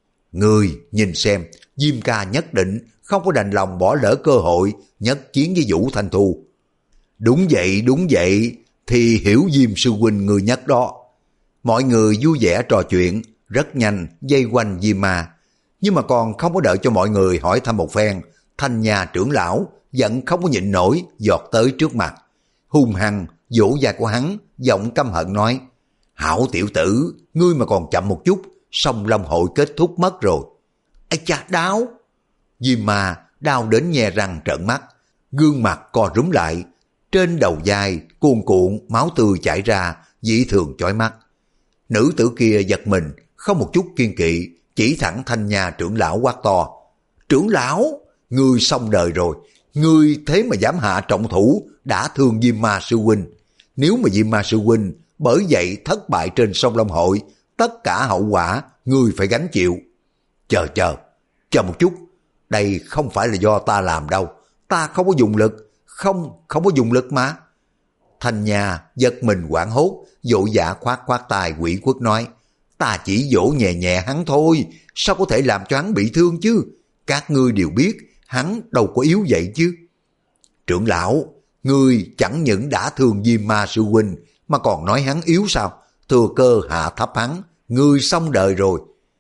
Người nhìn xem, Diêm ca nhất định không có đành lòng bỏ lỡ cơ hội nhất chiến với Vũ Thanh Thu. Đúng vậy, đúng vậy, thì hiểu Diêm sư huynh người nhất đó. Mọi người vui vẻ trò chuyện, rất nhanh dây quanh Diêm Ma. Nhưng mà còn không có đợi cho mọi người hỏi thăm một phen, Thanh nhà trưởng lão giận không có nhịn nổi giọt tới trước mặt. Hung hăng vỗ vai của hắn, giọng căm hận nói: Hảo tiểu tử, ngươi mà còn chậm một chút, Song Long hội kết thúc mất rồi. Ây cha, đau! Diêm Ma đau đến nhe răng trợn mắt, gương mặt co rúm lại, trên đầu vai cuồn cuộn máu tươi chảy ra, dị thường chói mắt. Nữ tử kia giật mình, không một chút kiên kỵ, chỉ thẳng Thanh Nha trưởng lão quát to: Trưởng lão, ngươi xong đời rồi, ngươi thế mà dám hạ trọng thủ, đã thương Diêm Ma sư huynh. Nếu mà Diêm Ma sư huynh bởi vậy thất bại trên Song Long hội, tất cả hậu quả ngươi phải gánh chịu. Chờ chờ, chờ một chút, đây không phải là do ta làm đâu, ta không có dùng lực, không, không có dùng lực mà. Thanh Nha giật mình hoảng hốt, vội vã khoát khoát tay quỷ quất nói: Ta chỉ vỗ nhẹ nhẹ hắn thôi, sao có thể làm cho hắn bị thương chứ? Các ngươi đều biết, hắn đâu có yếu vậy chứ. Trưởng lão, ngươi chẳng những đã thương Diêm Ma sư huynh, mà còn nói hắn yếu sao? Thừa cơ hạ thấp hắn, ngươi xong đời rồi.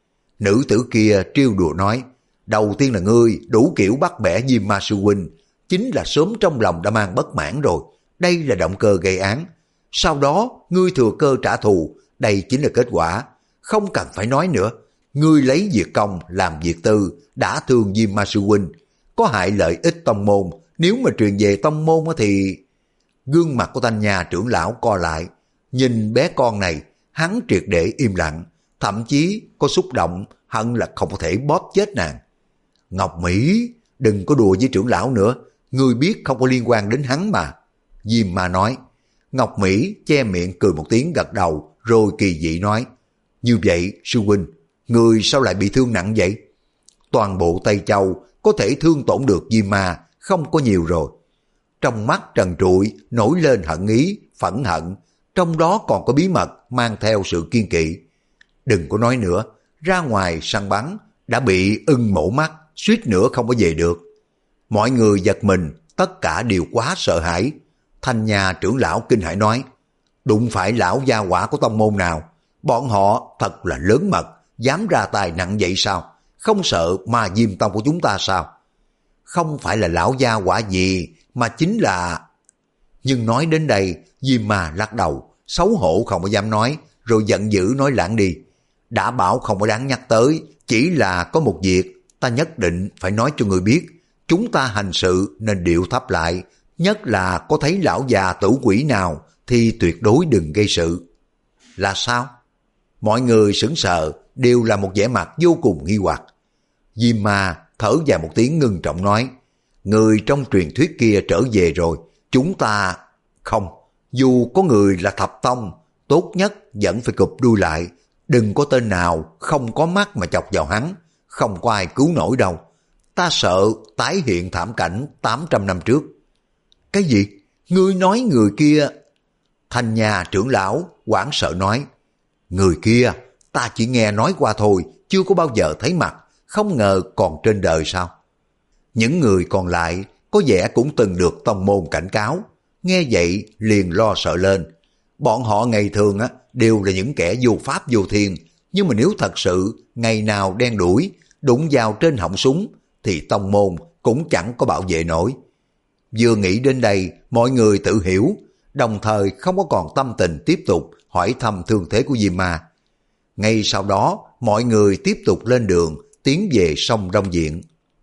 Nữ tử kia trêu đùa nói: Đầu tiên là ngươi đủ kiểu bắt bẻ Diêm Ma sư huynh, chính là sớm trong lòng đã mang bất mãn rồi, đây là động cơ gây án. Sau đó ngươi thừa cơ trả thù, đây chính là kết quả. Không cần phải nói nữa, ngươi lấy việc công làm việc tư, đã thương Diêm Ma sư huynh, có hại lợi ích tông môn, nếu mà truyền về tông môn thì... Gương mặt của Thanh Nha trưởng lão co lại, nhìn bé con này, hắn triệt để im lặng, thậm chí có xúc động, hận là không có thể bóp chết nàng. Ngọc Mỹ, đừng có đùa với trưởng lão nữa, ngươi biết không có liên quan đến hắn mà. Diêm Ma nói. Ngọc Mỹ che miệng cười một tiếng gật đầu, rồi kỳ dị nói: Như vậy sư huynh, người sao lại bị thương nặng vậy? Toàn bộ Tây Châu có thể thương tổn được Diêm Ma không có nhiều rồi. Trong mắt trần trụi nổi lên hận ý, phẫn hận, trong đó còn có bí mật mang theo sự kiên kỵ. Đừng có nói nữa, ra ngoài săn bắn đã bị ưng mổ mắt, suýt nữa không có về được. Mọi người giật mình, tất cả đều quá sợ hãi. Thanh Nha trưởng lão kinh hãi nói: Đụng phải lão gia hỏa của tông môn nào? Bọn họ thật là lớn mật, dám ra tài nặng vậy sao? Không sợ Ma Diêm tông của chúng ta sao? Không phải là lão gia hỏa gì, mà chính là... Nhưng nói đến đây, Diêm Ma lắc đầu, xấu hổ không có dám nói, rồi giận dữ nói lãng đi. Đã bảo không có đáng nhắc tới, chỉ là có một việc ta nhất định phải nói cho người biết. Chúng ta hành sự nên điệu thấp lại, nhất là có thấy lão già tử quỷ nào thì tuyệt đối đừng gây sự. Là sao? Mọi người sững sờ, đều là một vẻ mặt vô cùng nghi hoặc. Diêm Ma thở dài một tiếng ngưng trọng nói: Người trong truyền thuyết kia trở về rồi, chúng ta... Không, dù có người là thập tông, tốt nhất vẫn phải cụp đuôi lại, đừng có tên nào không có mắt mà chọc vào hắn, không có ai cứu nổi đâu. Ta sợ tái hiện thảm cảnh tám trăm năm trước. Cái gì? Ngươi nói người kia... Thanh Nha trưởng lão hoảng sợ nói: Người kia ta chỉ nghe nói qua thôi, chưa có bao giờ thấy mặt, không ngờ còn trên đời sao? Những người còn lại có vẻ cũng từng được tông môn cảnh cáo, nghe vậy liền lo sợ lên. Bọn họ ngày thường á đều là những kẻ vô pháp vô thiên, nhưng mà nếu thật sự ngày nào đen đuổi, đụng vào trên họng súng, thì tông môn cũng chẳng có bảo vệ nổi. Vừa nghĩ đến đây, mọi người tự hiểu, đồng thời không có còn tâm tình tiếp tục hỏi thăm thương thế của Diêm Ma. Ngay sau đó, mọi người tiếp tục lên đường, tiến về sông Đông Diện.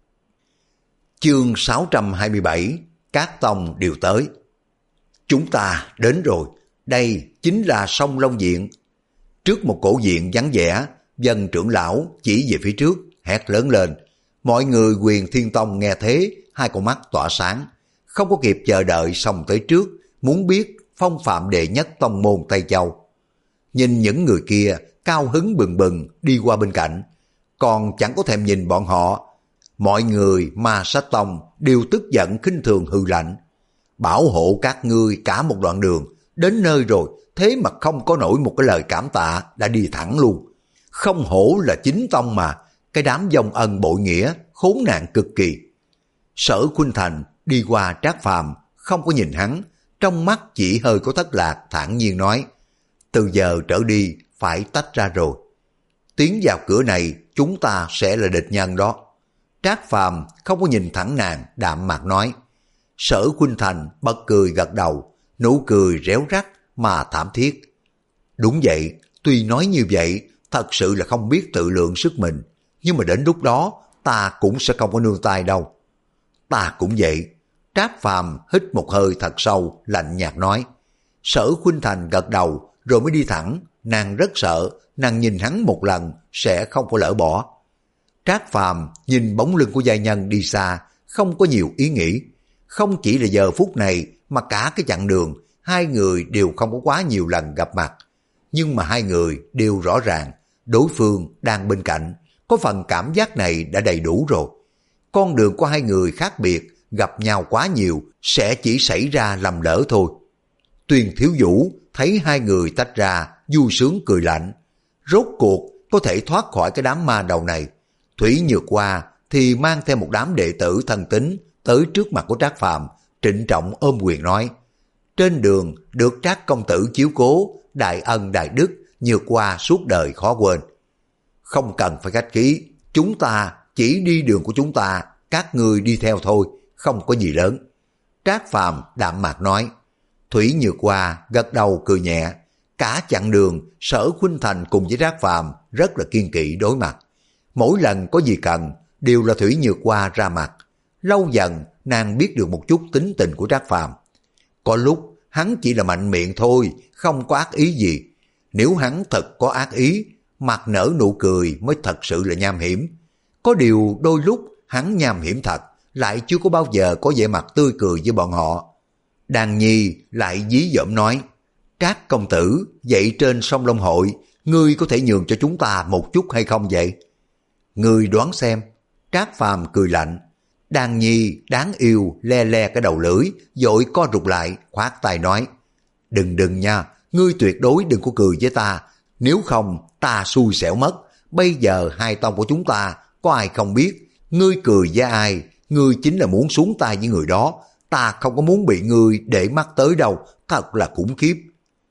Chương sáu trăm hai mươi bảy, các tông đều tới. Chúng ta đến rồi, đây chính là sông Long Diện. Trước một cổ viện vắng vẻ, Dân trưởng lão chỉ về phía trước, hét lớn lên. Mọi người Quyền Thiên Tông nghe thế, hai con mắt tỏa sáng, không có kịp chờ đợi xông tới trước, muốn biết phong phạm đệ nhất tông môn Tây Châu. Nhìn những người kia cao hứng bừng bừng đi qua bên cạnh, còn chẳng có thèm nhìn bọn họ. Mọi người Ma Sát Tông đều tức giận khinh thường hư lạnh. Bảo hộ các ngươi cả một đoạn đường, đến nơi rồi, thế mà không có nổi một cái lời cảm tạ, đã đi thẳng luôn. Không hổ là chính tông mà, cái đám vong ân bội nghĩa, khốn nạn cực kỳ. Sở Khuynh Thành đi qua Trác Phàm, không có nhìn hắn, trong mắt chỉ hơi có thất lạc, thản nhiên nói: từ giờ trở đi phải tách ra rồi. Tiến vào cửa này chúng ta sẽ là địch nhân đó. Trác Phàm không có nhìn thẳng nàng, đạm mạc nói: Sở Khuynh Thành bật cười gật đầu, nụ cười réo rắt mà thảm thiết. Đúng vậy, tuy nói như vậy, thật sự là không biết tự lượng sức mình, nhưng mà đến lúc đó ta cũng sẽ không có nương tay đâu. Ta cũng vậy. Trác Phàm hít một hơi thật sâu, lạnh nhạt nói. Sở Khuynh Thành gật đầu rồi mới đi thẳng, nàng rất sợ, nàng nhìn hắn một lần sẽ không có lỡ bỏ. Trác Phàm nhìn bóng lưng của giai nhân đi xa, không có nhiều ý nghĩ. Không chỉ là giờ phút này mà cả cái chặng đường, hai người đều không có quá nhiều lần gặp mặt. Nhưng mà hai người đều rõ ràng, đối phương đang bên cạnh, có phần cảm giác này đã đầy đủ rồi. Con đường của hai người khác biệt, gặp nhau quá nhiều sẽ chỉ xảy ra lầm lỡ thôi. Tuyền Thiếu Vũ thấy hai người tách ra, vui sướng cười lạnh. Rốt cuộc có thể thoát khỏi cái đám ma đầu này. Thủy Nhược Hoa thì mang theo một đám đệ tử thân tín tới trước mặt của Trác Phàm, trịnh trọng ôm quyền nói: trên đường được Trác công tử chiếu cố, đại ân đại đức, Nhược Hoa suốt đời khó quên. Không cần phải khách khí, chúng ta chỉ đi đường của chúng ta, các người đi theo thôi, không có gì lớn. Trác Phàm đạm mạc nói. Thủy Nhược Hoa gật đầu cười nhẹ. Cả chặng đường, Sở Khuynh Thành cùng với Trác Phàm rất là kiên kỵ đối mặt. Mỗi lần có gì cần, đều là Thủy Nhược Hoa ra mặt. Lâu dần, nàng biết được một chút tính tình của Trác Phàm. Có lúc, hắn chỉ là mạnh miệng thôi, không có ác ý gì. Nếu hắn thật có ác ý, mặt nở nụ cười mới thật sự là nham hiểm. Có điều đôi lúc, hắn nham hiểm thật, lại chưa có bao giờ có vẻ mặt tươi cười với bọn họ. Đàn Nhi lại dí dỏm nói, Trác công tử, vậy trên sông Long Hội, ngươi có thể nhường cho chúng ta một chút hay không vậy? Ngươi đoán xem. Trác Phàm cười lạnh. Đàn Nhi đáng yêu le le cái đầu lưỡi, vội co rụt lại, khoát tay nói, đừng đừng nha, ngươi tuyệt đối đừng có cười với ta, nếu không ta xui xẻo mất. Bây giờ hai tông của chúng ta có ai không biết, ngươi cười với ai, ngươi chính là muốn xuống tay với người đó. Ta không có muốn bị ngươi để mắt tới đâu, thật là khủng khiếp.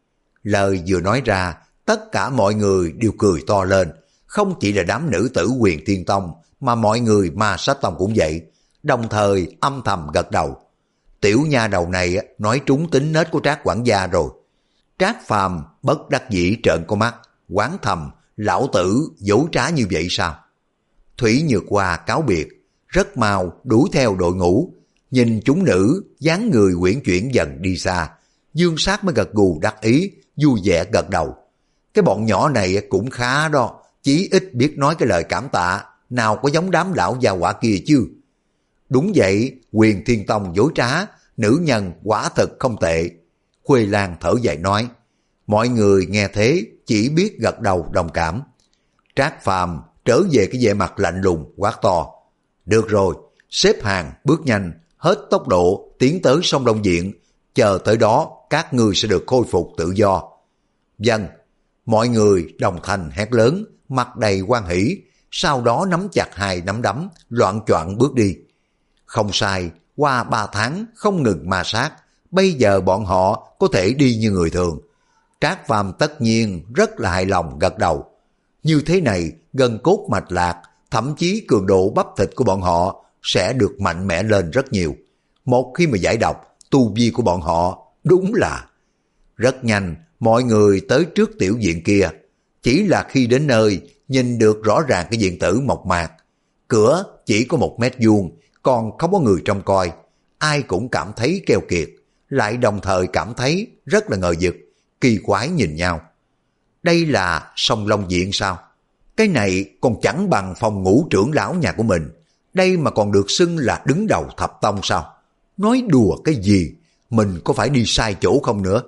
Lời vừa nói ra, tất cả mọi người đều cười to lên. Không chỉ là đám nữ tử Huyền Thiên Tông, mà mọi người Ma Sát Tông cũng vậy, đồng thời âm thầm gật đầu. Tiểu nha đầu này nói trúng tính nết của Trác quản gia rồi. Trác Phàm bất đắc dĩ trợn con mắt, oán thầm, lão tử dối trá như vậy sao? Thủy Nhược Hoa cáo biệt, rất mau đuổi theo đội ngũ, nhìn chúng nữ dáng người uyển chuyển dần đi xa. Dương Sát mới gật gù đắc ý, vui vẻ gật đầu. Cái bọn nhỏ này cũng khá đó, chí ít biết nói cái lời cảm tạ, nào có giống đám lão già quả kia chứ. Đúng vậy, Huyền Thiên Tông dối trá, nữ nhân quả thật không tệ. Khuê Lan thở dài nói. Mọi người nghe thế chỉ biết gật đầu đồng cảm. Trác Phàm trở về cái vẻ mặt lạnh lùng quát to. Được rồi, xếp hàng bước nhanh, hết tốc độ tiến tới sông Đông Diện, chờ tới đó các ngươi sẽ được khôi phục tự do. Vâng, mọi người đồng thanh hét lớn, mặt đầy hoan hỉ, sau đó nắm chặt hai nắm đấm, loạn choạng bước đi. Không sai, qua ba tháng không ngừng ma sát, bây giờ bọn họ có thể đi như người thường. Trác Phàm tất nhiên rất là hài lòng gật đầu. Như thế này, gân cốt mạch lạc, thậm chí cường độ bắp thịt của bọn họ sẽ được mạnh mẽ lên rất nhiều. Một khi mà giải độc, tu vi của bọn họ đúng là... Rất nhanh, mọi người tới trước tiểu viện kia. Chỉ là khi đến nơi, nhìn được rõ ràng cái viện tử mộc mạc. Cửa chỉ có một mét vuông, còn không có người trông coi. Ai cũng cảm thấy keo kiệt, lại đồng thời cảm thấy rất là ngờ vực, kỳ quái nhìn nhau. Đây là sông Long Viện sao? Cái này còn chẳng bằng phòng ngủ trưởng lão nhà của mình. Đây mà còn được xưng là đứng đầu thập tông sao? Nói đùa cái gì? Mình có phải đi sai chỗ không nữa?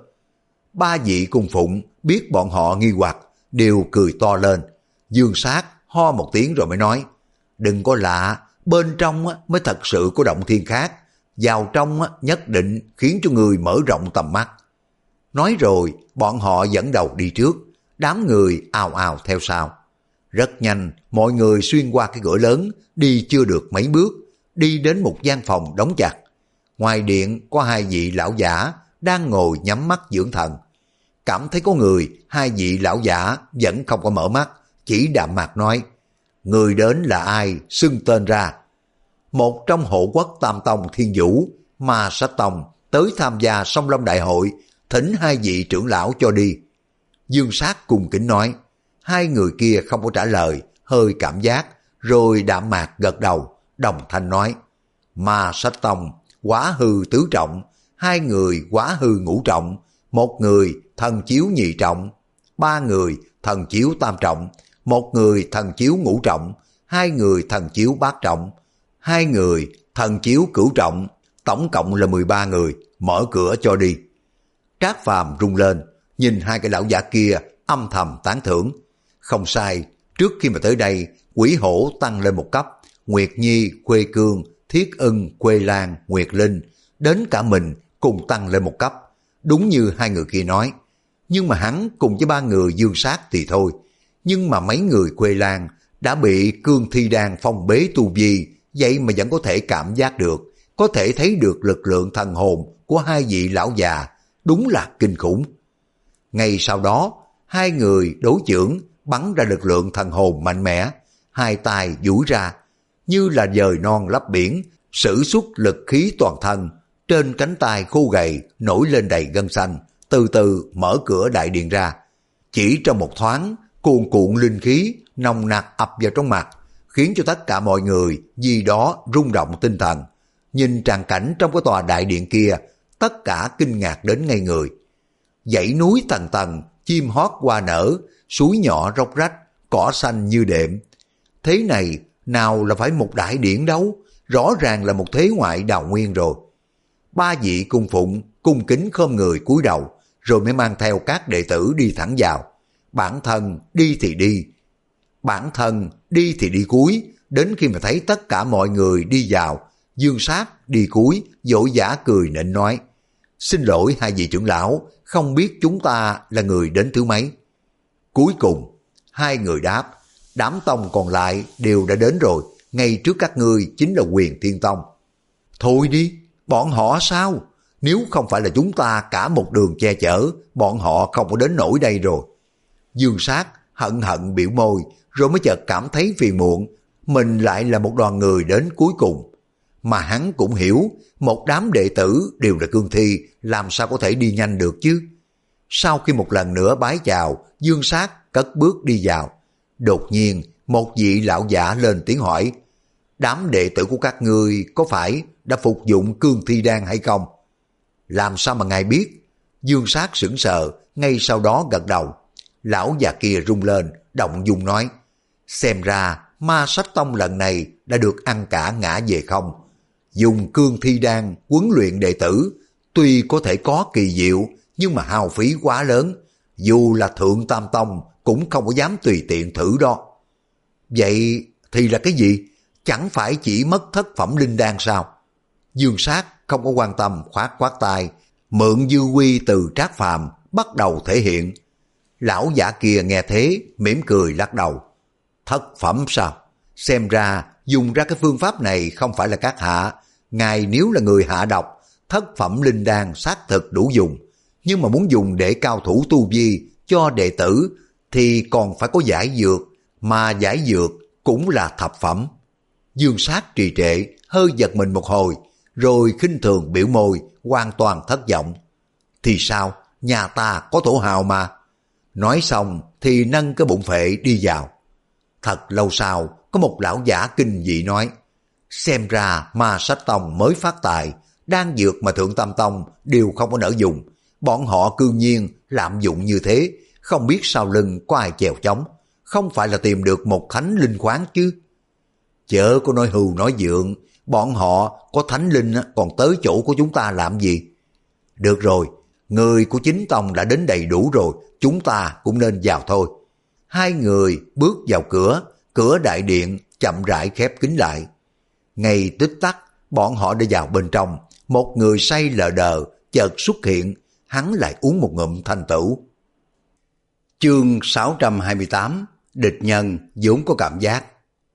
Ba vị cung phụng biết bọn họ nghi hoặc, đều cười to lên. Dương Sát ho một tiếng rồi mới nói, đừng có lạ, bên trong mới thật sự có động thiên khác. Vào trong nhất định khiến cho người mở rộng tầm mắt. Nói rồi, bọn họ dẫn đầu đi trước, đám người ào ào theo sau. Rất nhanh, mọi người xuyên qua cái cửa lớn, đi chưa được mấy bước, đi đến một gian phòng đóng chặt. Ngoài điện có hai vị lão giả đang ngồi nhắm mắt dưỡng thần. Cảm thấy có người, hai vị lão giả vẫn không có mở mắt, chỉ đạm mạc nói, người đến là ai, xưng tên ra. Một trong hộ quốc Tam Tông Thiên Vũ, Ma Sách Tông tới tham gia Song Long Đại hội, thỉnh hai vị trưởng lão cho đi. Dương Sát cung kính nói. Hai người kia không có trả lời, hơi cảm giác, rồi đạm mạc gật đầu, đồng thanh nói. Ma Sách Tông quá hư tứ trọng, hai người quá hư ngũ trọng, một người thần chiếu nhị trọng, ba người thần chiếu tam trọng, một người thần chiếu ngũ trọng, hai người thần chiếu bát trọng, hai người thần chiếu cửu trọng, tổng cộng là mười ba người, mở cửa cho đi. Trác Phàm rung lên, nhìn hai cái lão giả kia âm thầm tán thưởng. Không sai, trước khi mà tới đây, Quỷ Hổ tăng lên một cấp, Nguyệt Nhi, Khuê Cương, Thiết Ưng, Quê Lan, Nguyệt Linh, đến cả mình cùng tăng lên một cấp, đúng như hai người kia nói. Nhưng mà hắn cùng với ba người Dương Sát thì thôi, nhưng mà mấy người Quê Lan đã bị Cương Thi Đan phong bế tu vi, vậy mà vẫn có thể cảm giác được, có thể thấy được lực lượng thần hồn của hai vị lão già, đúng là kinh khủng. Ngay sau đó, hai người đối chưởng bắn ra lực lượng thần hồn mạnh mẽ, hai tay duỗi ra, như là dời non lấp biển, sử xuất lực khí toàn thân, trên cánh tay khô gầy nổi lên đầy gân xanh, từ từ mở cửa đại điện ra. Chỉ trong một thoáng, cuồn cuộn linh khí nồng nặc ập vào trong mặt, khiến cho tất cả mọi người vì đó rung động tinh thần. Nhìn tràng cảnh trong cái tòa đại điện kia, tất cả kinh ngạc đến ngây người. Dãy núi tầng tầng, chim hót hoa nở, suối nhỏ róc rách, cỏ xanh như đệm. Thế này nào là phải một đại điển đâu, rõ ràng là một thế ngoại đào nguyên rồi. Ba vị cung phụng cung kính khom người cúi đầu, rồi mới mang theo các đệ tử đi thẳng vào. Bản thân đi thì đi, bản thân đi thì đi cúi, đến khi mà thấy tất cả mọi người đi vào, Dương Sát đi cúi, vội vã cười nịnh nói. Xin lỗi hai vị trưởng lão, không biết chúng ta là người đến thứ mấy. Cuối cùng, hai người đáp, đám tông còn lại đều đã đến rồi, ngay trước các ngươi chính là Huyền Thiên Tông. Thôi đi, bọn họ sao? Nếu không phải là chúng ta cả một đường che chở, bọn họ không có đến nỗi đây rồi. Dương Sát hận hận biểu môi, rồi mới chợt cảm thấy phiền muộn, mình lại là một đoàn người đến cuối cùng. Mà hắn cũng hiểu, một đám đệ tử đều là cương thi, làm sao có thể đi nhanh được chứ. Sau khi một lần nữa bái chào, Dương Sát cất bước đi vào. Đột nhiên, một vị lão giả lên tiếng hỏi, đám đệ tử của các ngươi có phải đã phục dụng cương thi đan hay không? Làm sao mà ngài biết? Dương Sát sững sờ, ngay sau đó gật đầu. Lão già kia rung lên, động dung nói, xem ra Ma Sách Tông lần này đã được ăn cả ngã về không. Dùng cương thi đan huấn luyện đệ tử, tuy có thể có kỳ diệu, nhưng mà hao phí quá lớn, dù là Thượng Tam Tông cũng không có dám tùy tiện thử đó. Vậy thì là cái gì? Chẳng phải chỉ mất thất phẩm linh đan sao? Dương Sát không có quan tâm, khoát khoát tay, mượn dư quy từ Trác Phàm bắt đầu thể hiện. Lão giả kia nghe thế, mỉm cười lắc đầu. Thất phẩm sao? Xem ra dùng ra cái phương pháp này không phải là các hạ. Ngài nếu là người hạ độc, thất phẩm linh đan xác thực đủ dùng. Nhưng mà muốn dùng để cao thủ tu vi cho đệ tử thì còn phải có giải dược, mà giải dược cũng là thập phẩm. Dương Sát trì trệ, hơi giật mình một hồi, rồi khinh thường biểu môi, hoàn toàn thất vọng. Thì sao? Nhà ta có thổ hào mà. Nói xong thì nâng cái bụng phệ đi vào. Thật lâu sau, có một lão giả kinh dị nói, xem ra Ma Sách Tông mới phát tài, đan dược mà Thượng Tam Tông đều không có nỡ dùng. Bọn họ cương nhiên lạm dụng như thế, không biết sau lưng có ai chèo chống, không phải là tìm được một thánh linh khoáng chứ. Chớ có nói hưu nói dượng, bọn họ có thánh linh còn tới chỗ của chúng ta làm gì? Được rồi, người của chính tông đã đến đầy đủ rồi, chúng ta cũng nên vào thôi. Hai người bước vào cửa, cửa đại điện chậm rãi khép kín lại. Ngay tích tắc, bọn họ đã vào bên trong, một người say lờ đờ chợt xuất hiện, hắn lại uống một ngụm thanh tửu. Chương sáu trăm hai mươi tám, địch nhân vốn có cảm giác.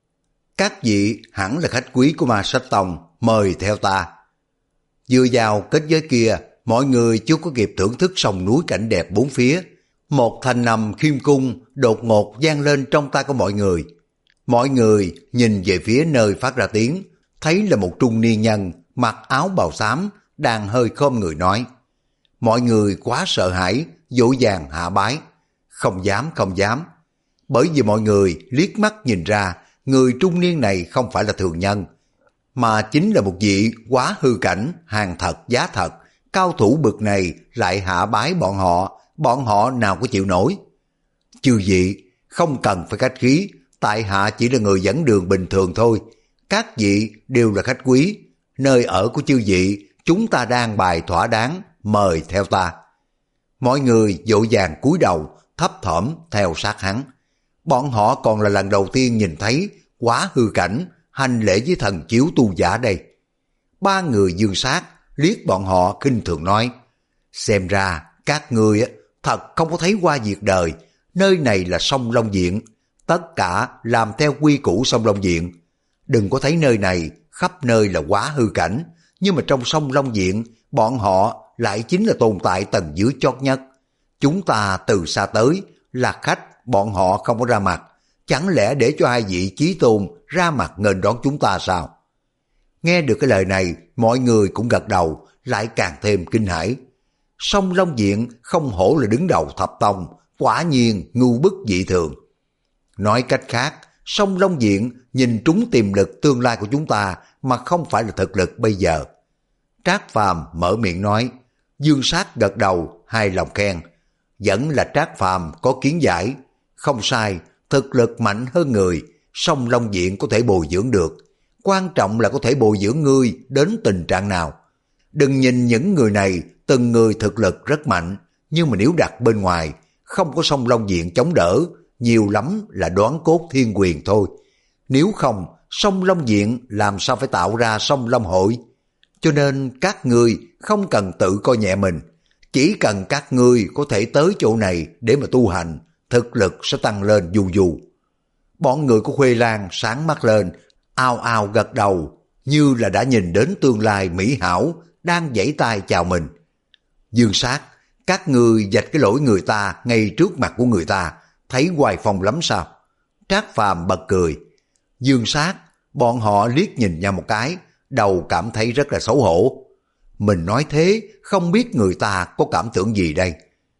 Các vị hẳn là khách quý của Ma Sách Tông, mời theo ta. Vừa vào kết giới kia, mọi người chưa có kịp thưởng thức sông núi cảnh đẹp bốn phía. Một thanh âm khiêm cung đột ngột vang lên trong tai của mọi người. Mọi người nhìn về phía nơi phát ra tiếng, thấy là một trung niên nhân mặc áo bào xám, đang hơi khom người nói. Mọi người quá sợ hãi, vội vàng hạ bái. Không dám, không dám. Bởi vì mọi người liếc mắt nhìn ra, người trung niên này không phải là thường nhân, mà chính là một vị quá hư cảnh, hàng thật giá thật. Cao thủ bực này lại hạ bái bọn họ, bọn họ nào có chịu nổi. Chư vị, không cần phải khách khí, tại hạ chỉ là người dẫn đường bình thường thôi. Các vị đều là khách quý, nơi ở của chư vị chúng ta đang bài thỏa đáng, mời theo ta. Mọi người vội vàng cúi đầu, thấp thỏm theo sát hắn. Bọn họ còn là lần đầu tiên nhìn thấy quá hư cảnh hành lễ với thần chiếu tu giả đây. Ba người Dương Sát liếc bọn họ khinh thường nói, xem ra các ngươi thật không có thấy qua việc đời, nơi này là sông Long Viện, tất cả làm theo quy củ sông Long Viện. Đừng có thấy nơi này khắp nơi là quá hư cảnh, nhưng mà trong sông Long Viện bọn họ lại chính là tồn tại tầng dưới chót nhất. Chúng ta từ xa tới là khách, bọn họ không có ra mặt, chẳng lẽ để cho hai vị chí tôn ra mặt nghênh đón chúng ta sao? Nghe được cái lời này, mọi người cũng gật đầu, lại càng thêm kinh hãi. Sông Long Viện không hổ là đứng đầu thập tông, quả nhiên ngu bức dị thường. Nói cách khác, sông Long Viện nhìn trúng tiềm lực tương lai của chúng ta mà không phải là thực lực bây giờ. Trác Phàm mở miệng nói, Dương Sát gật đầu, hai lòng khen. Vẫn là Trác Phàm có kiến giải, không sai, thực lực mạnh hơn người, sông Long Viện có thể bồi dưỡng được. Quan trọng là có thể bồi dưỡng ngươi đến tình trạng nào. Đừng nhìn những người này, từng người thực lực rất mạnh, nhưng mà nếu đặt bên ngoài, không có sông Long Viện chống đỡ, nhiều lắm là đoán cốt thiên quyền thôi. Nếu không, sông Long Viện làm sao phải tạo ra sông Long Hội? Cho nên các ngươi không cần tự coi nhẹ mình, chỉ cần các ngươi có thể tới chỗ này để mà tu hành, thực lực sẽ tăng lên dù dù. Bọn người của Khuê Lan sáng mắt lên, ao ao gật đầu, như là đã nhìn đến tương lai mỹ hảo, đang giãy tay chào mình. Dương Sát, các ngươi vạch cái lỗi người ta ngay trước mặt của người ta, thấy hoài phong lắm sao? Trác Phàm bật cười. Dương Sát, bọn họ liếc nhìn nhau một cái, đầu cảm thấy rất là xấu hổ. Mình nói thế, không biết người ta có cảm tưởng gì đây.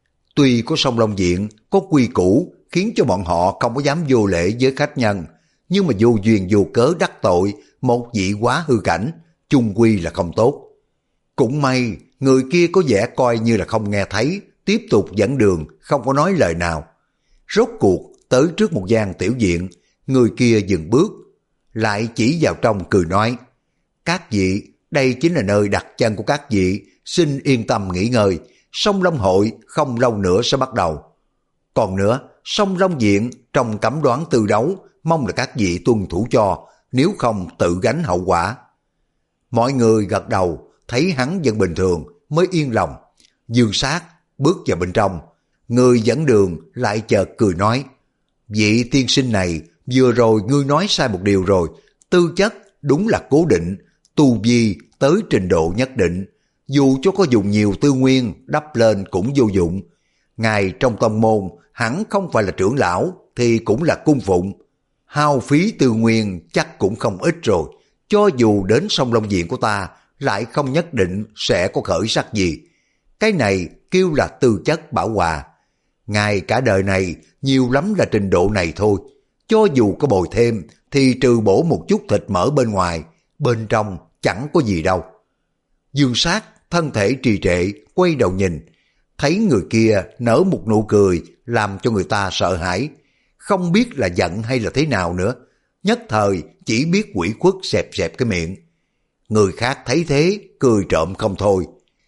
Tuy có sông Long Viện, có quy củ, khiến cho bọn họ không có dám vô lễ với khách nhân, nhưng mà vô duyên vô cớ đắc tội một vị quá hư cảnh, chung quy là không tốt. Cũng may, người kia có vẻ coi như là không nghe thấy, tiếp tục dẫn đường, không có nói lời nào. Rốt cuộc, tới trước một gian tiểu viện, người kia dừng bước, lại chỉ vào trong cười nói, các vị, đây chính là nơi đặt chân của các vị, xin yên tâm nghỉ ngơi, sông Long Hội không lâu nữa sẽ bắt đầu. Còn nữa, sông Long Viện trong cấm đoán tư đấu, mong là các vị tuân thủ cho, nếu không tự gánh hậu quả. Mọi người gật đầu, thấy hắn vẫn bình thường, mới yên lòng. Dương Sát bước vào bên trong, người dẫn đường lại chợt cười nói, vị tiên sinh này, vừa rồi ngươi nói sai một điều rồi, tư chất đúng là cố định, tu vi tới trình độ nhất định, dù cho có dùng nhiều tư nguyên đắp lên cũng vô dụng. Ngài trong tông môn hẳn không phải là trưởng lão thì cũng là cung phụng, hao phí tư nguyên chắc cũng không ít rồi. Cho dù đến sông Long Viện của ta lại không nhất định sẽ có khởi sắc gì. Cái này kêu là tư chất bảo hòa. Ngài cả đời này nhiều lắm là trình độ này thôi. Cho dù có bồi thêm thì trừ bổ một chút thịt mỡ bên ngoài, bên trong chẳng có gì đâu. Dương Sát thân thể trì trệ, quay đầu nhìn, thấy người kia nở một nụ cười làm cho người ta sợ hãi, không biết là giận hay là thế nào nữa, nhất thời chỉ biết ủy khuất xẹp xẹp cái miệng. Người khác thấy thế cười trộm không thôi.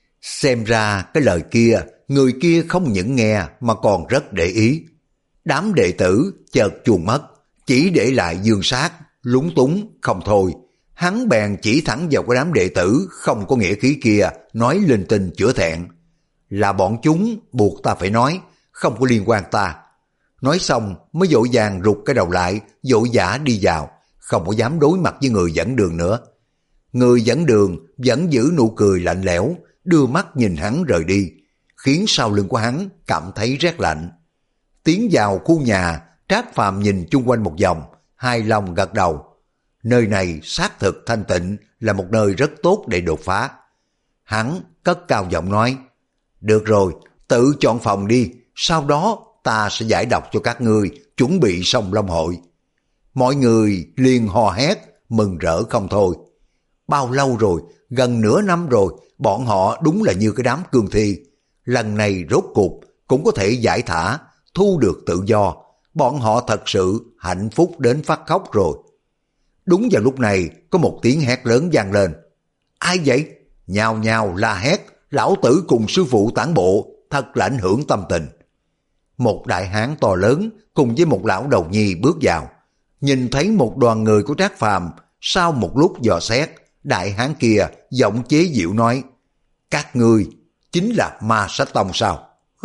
Xem ra cái lời kia người kia không những nghe mà còn rất để ý. Đám đệ tử chợt chuồn mất, chỉ để lại Dương Sát lúng túng không thôi. Hắn bèn chỉ thẳng vào cái đám đệ tử không có nghĩa khí kia, nói linh tinh chữa thẹn. Là bọn chúng buộc ta phải nói, không có liên quan ta. Nói xong mới vội vàng rụt cái đầu lại, vội vã đi vào, không có dám đối mặt với người dẫn đường nữa. Người dẫn đường vẫn giữ nụ cười lạnh lẽo, đưa mắt nhìn hắn rời đi, khiến sau lưng của hắn cảm thấy rét lạnh. Tiến vào khu nhà, Trác Phàm nhìn chung quanh một vòng, hài lòng gật đầu. Nơi này xác thực thanh tịnh, là một nơi rất tốt để đột phá. Hắn cất cao giọng nói, được rồi, tự chọn phòng đi, sau đó ta sẽ giải độc cho các ngươi, chuẩn bị sông Long hội. Mọi người liền hò hét, mừng rỡ không thôi. Bao lâu rồi, gần nửa năm rồi, bọn họ đúng là như cái đám cương thi. Lần này rốt cuộc cũng có thể giải thả, thu được tự do. Bọn họ thật sự hạnh phúc đến phát khóc rồi. Đúng vào lúc này, có một tiếng hét lớn vang lên. Ai vậy? Nhào nhào la hét, lão tử cùng sư phụ tản bộ, thật là ảnh hưởng tâm tình. Một đại hán to lớn cùng với một lão đầu nhi bước vào. Nhìn thấy một đoàn người của Trác Phàm, sau một lúc dò xét, đại hán kia giọng chế giễu nói, các ngươi chính là Ma Sách Tông sao?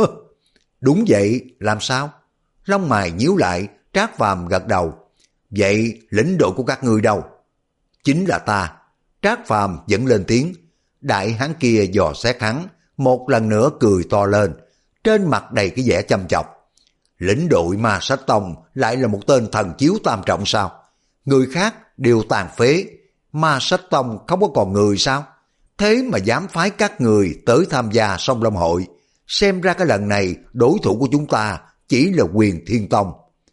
Đúng vậy, làm sao? Lông mày nhíu lại, Trác Phàm gật đầu. Vậy lĩnh đội của các ngươi đâu? Chính là ta. Trác Phàm vẫn lên tiếng. Đại hán kia dò xét hắn, một lần nữa cười to lên, trên mặt đầy cái vẻ chăm chọc. Lĩnh đội Ma Sách Tông lại là một tên thần chiếu tam trọng sao? Người khác đều tàn phế, Ma Sách Tông không có còn người sao? Thế mà dám phái các người tới tham gia Sông Long hội, xem ra cái lần này đối thủ của chúng ta chỉ là Quyền Thiên Tông.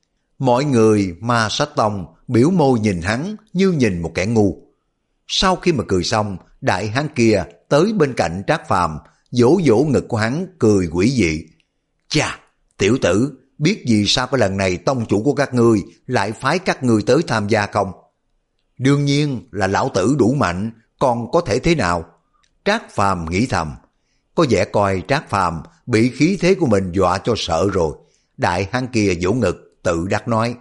Mọi người Ma Sách Tông biểu môi nhìn hắn như nhìn một kẻ ngu. Sau khi mà cười xong, đại hán kia tới bên cạnh Trác Phàm, vỗ vỗ ngực của hắn cười quỷ dị. Chà, tiểu tử, biết gì sao cái lần này tông chủ của các ngươi lại phái các ngươi tới tham gia không? Đương nhiên là lão tử đủ mạnh, còn có thể thế nào? Trác Phàm nghĩ thầm, có vẻ coi Trác Phàm bị khí thế của mình dọa cho sợ rồi. Đại hán kia vỗ ngực, tự đắc nói,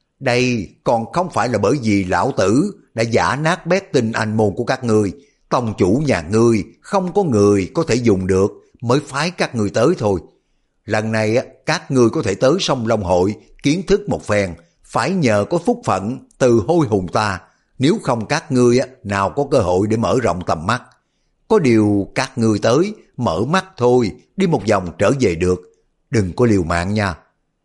đây còn không phải là bởi vì lão tử đã giả nát bét tinh anh môn của các ngươi, tông chủ nhà ngươi không có người có thể dùng được mới phái các ngươi tới thôi. Lần này các ngươi có thể tới sông Long hội kiến thức một phen, phải nhờ có phúc phận từ Hôi Hùng ta, nếu không các ngươi nào có cơ hội để mở rộng tầm mắt. Có điều các ngươi tới, mở mắt thôi, đi một vòng trở về được, đừng có liều mạng nha.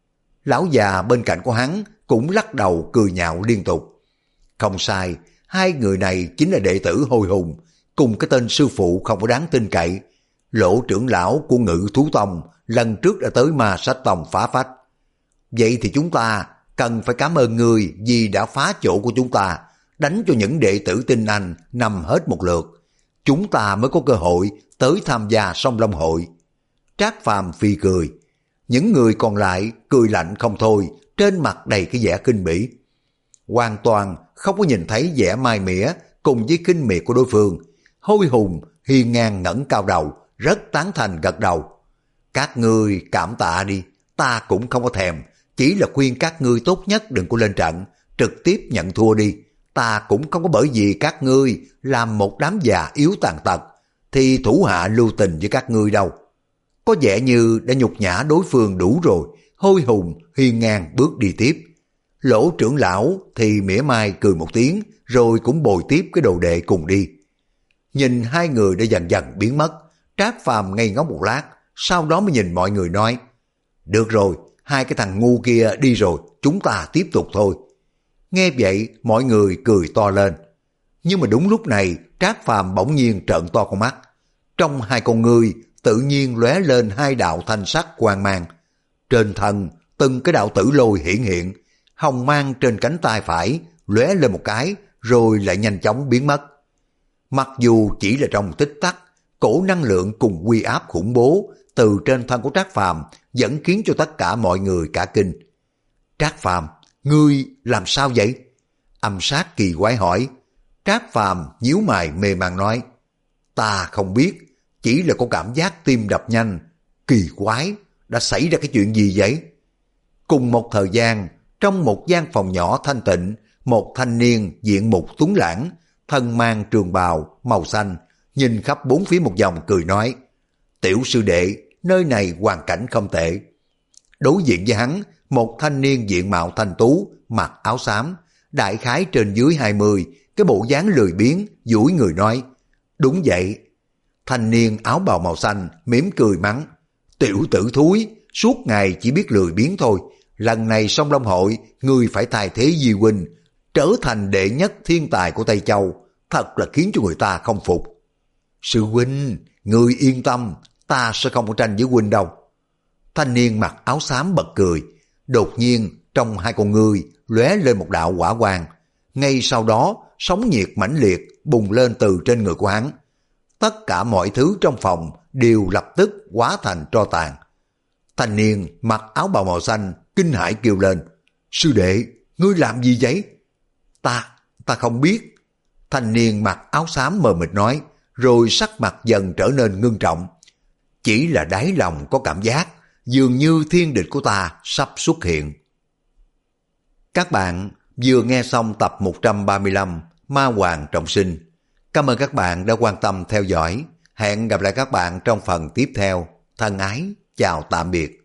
Lão già bên cạnh của hắn cũng lắc đầu cười nhạo liên tục. Không sai, hai người này chính là đệ tử Hôi Hùng, cùng cái tên sư phụ không có đáng tin cậy. Lỗ trưởng lão của Ngự Thú Tông lần trước đã tới Ma Sách Tông phá phách. Vậy thì chúng ta cần phải cảm ơn người vì đã phá chỗ của chúng ta, đánh cho những đệ tử tinh anh nằm hết một lượt. Chúng ta mới có cơ hội tới tham gia Sông Long hội. Trác Phàm phi cười. Những người còn lại cười lạnh không thôi, trên mặt đầy cái vẻ kinh bỉ. Hoàn toàn không có nhìn thấy vẻ mai mỉa cùng với kinh miệt của đối phương. Hôi Hùng hiên ngang ngẩng cao đầu, rất tán thành gật đầu. Các ngươi cảm tạ đi, ta cũng không có thèm, chỉ là khuyên các ngươi tốt nhất đừng có lên trận, trực tiếp nhận thua đi. Ta cũng không có bởi vì các ngươi làm một đám già yếu tàn tật, thì thủ hạ lưu tình với các ngươi đâu. Có vẻ như đã nhục nhã đối phương đủ rồi. Hôi Hùng hiên ngang bước đi tiếp. Lỗ trưởng lão thì mỉa mai cười một tiếng, rồi cũng bồi tiếp cái đồ đệ cùng đi. Nhìn hai người đã dần dần biến mất, Trác Phàm ngây ngốc một lát, sau đó mới nhìn mọi người nói, được rồi, hai cái thằng ngu kia đi rồi, chúng ta tiếp tục thôi. Nghe vậy, mọi người cười to lên. Nhưng mà đúng lúc này, Trác Phàm bỗng nhiên trợn to con mắt. Trong hai con ngươi tự nhiên lóe lên hai đạo thanh sắc quang mang. Trên thân, từng cái đạo tử lôi hiển hiện, hồng mang trên cánh tay phải lóe lên một cái, rồi lại nhanh chóng biến mất. Mặc dù chỉ là trong tích tắc, cổ năng lượng cùng uy áp khủng bố từ trên thân của Trác Phàm vẫn khiến cho tất cả mọi người cả kinh. Trác Phàm, ngươi làm sao vậy? Âm Sát kỳ quái hỏi. Trác Phàm nhíu mày mê man nói, ta không biết, chỉ là có cảm giác tim đập nhanh. Kỳ quái, đã xảy ra cái chuyện gì vậy? Cùng một thời gian, trong một gian phòng nhỏ thanh tịnh, một thanh niên diện mục tuấn lãng, thân mang trường bào màu xanh, nhìn khắp bốn phía một vòng cười nói, tiểu sư đệ, nơi này hoàn cảnh không tệ. Đối diện với hắn, một thanh niên diện mạo thanh tú, mặc áo xám, đại khái trên dưới hai mươi, cái bộ dáng lười biếng, duỗi người nói, đúng vậy. Thanh niên áo bào màu xanh mỉm cười mắng, tiểu tử thúi, suốt ngày chỉ biết lười biếng thôi. Lần này Sông Long hội, ngươi phải thay thế Di huynh, trở thành đệ nhất thiên tài của Tây Châu, thật là khiến cho người ta không phục. Sư huynh, người yên tâm, ta sẽ không có tranh với huynh đâu. Thanh niên mặc áo xám bật cười, đột nhiên trong hai con ngươi lóe lên một đạo hỏa quang. Ngay sau đó, sóng nhiệt mãnh liệt bùng lên từ trên người của hắn. Tất cả mọi thứ trong phòng đều lập tức hóa thành tro tàn. Thanh niên mặc áo bào màu xanh kinh hãi kêu lên, sư đệ, ngươi làm gì vậy? Ta, ta không biết. Thanh niên mặc áo xám mờ mịt nói, rồi sắc mặt dần trở nên ngưng trọng. Chỉ là đáy lòng có cảm giác, dường như thiên địch của ta sắp xuất hiện. Các bạn vừa nghe xong tập một trăm ba mươi lăm Ma Hoàng Trọng Sinh. Cảm ơn các bạn đã quan tâm theo dõi. Hẹn gặp lại các bạn trong phần tiếp theo. Thân ái, chào tạm biệt.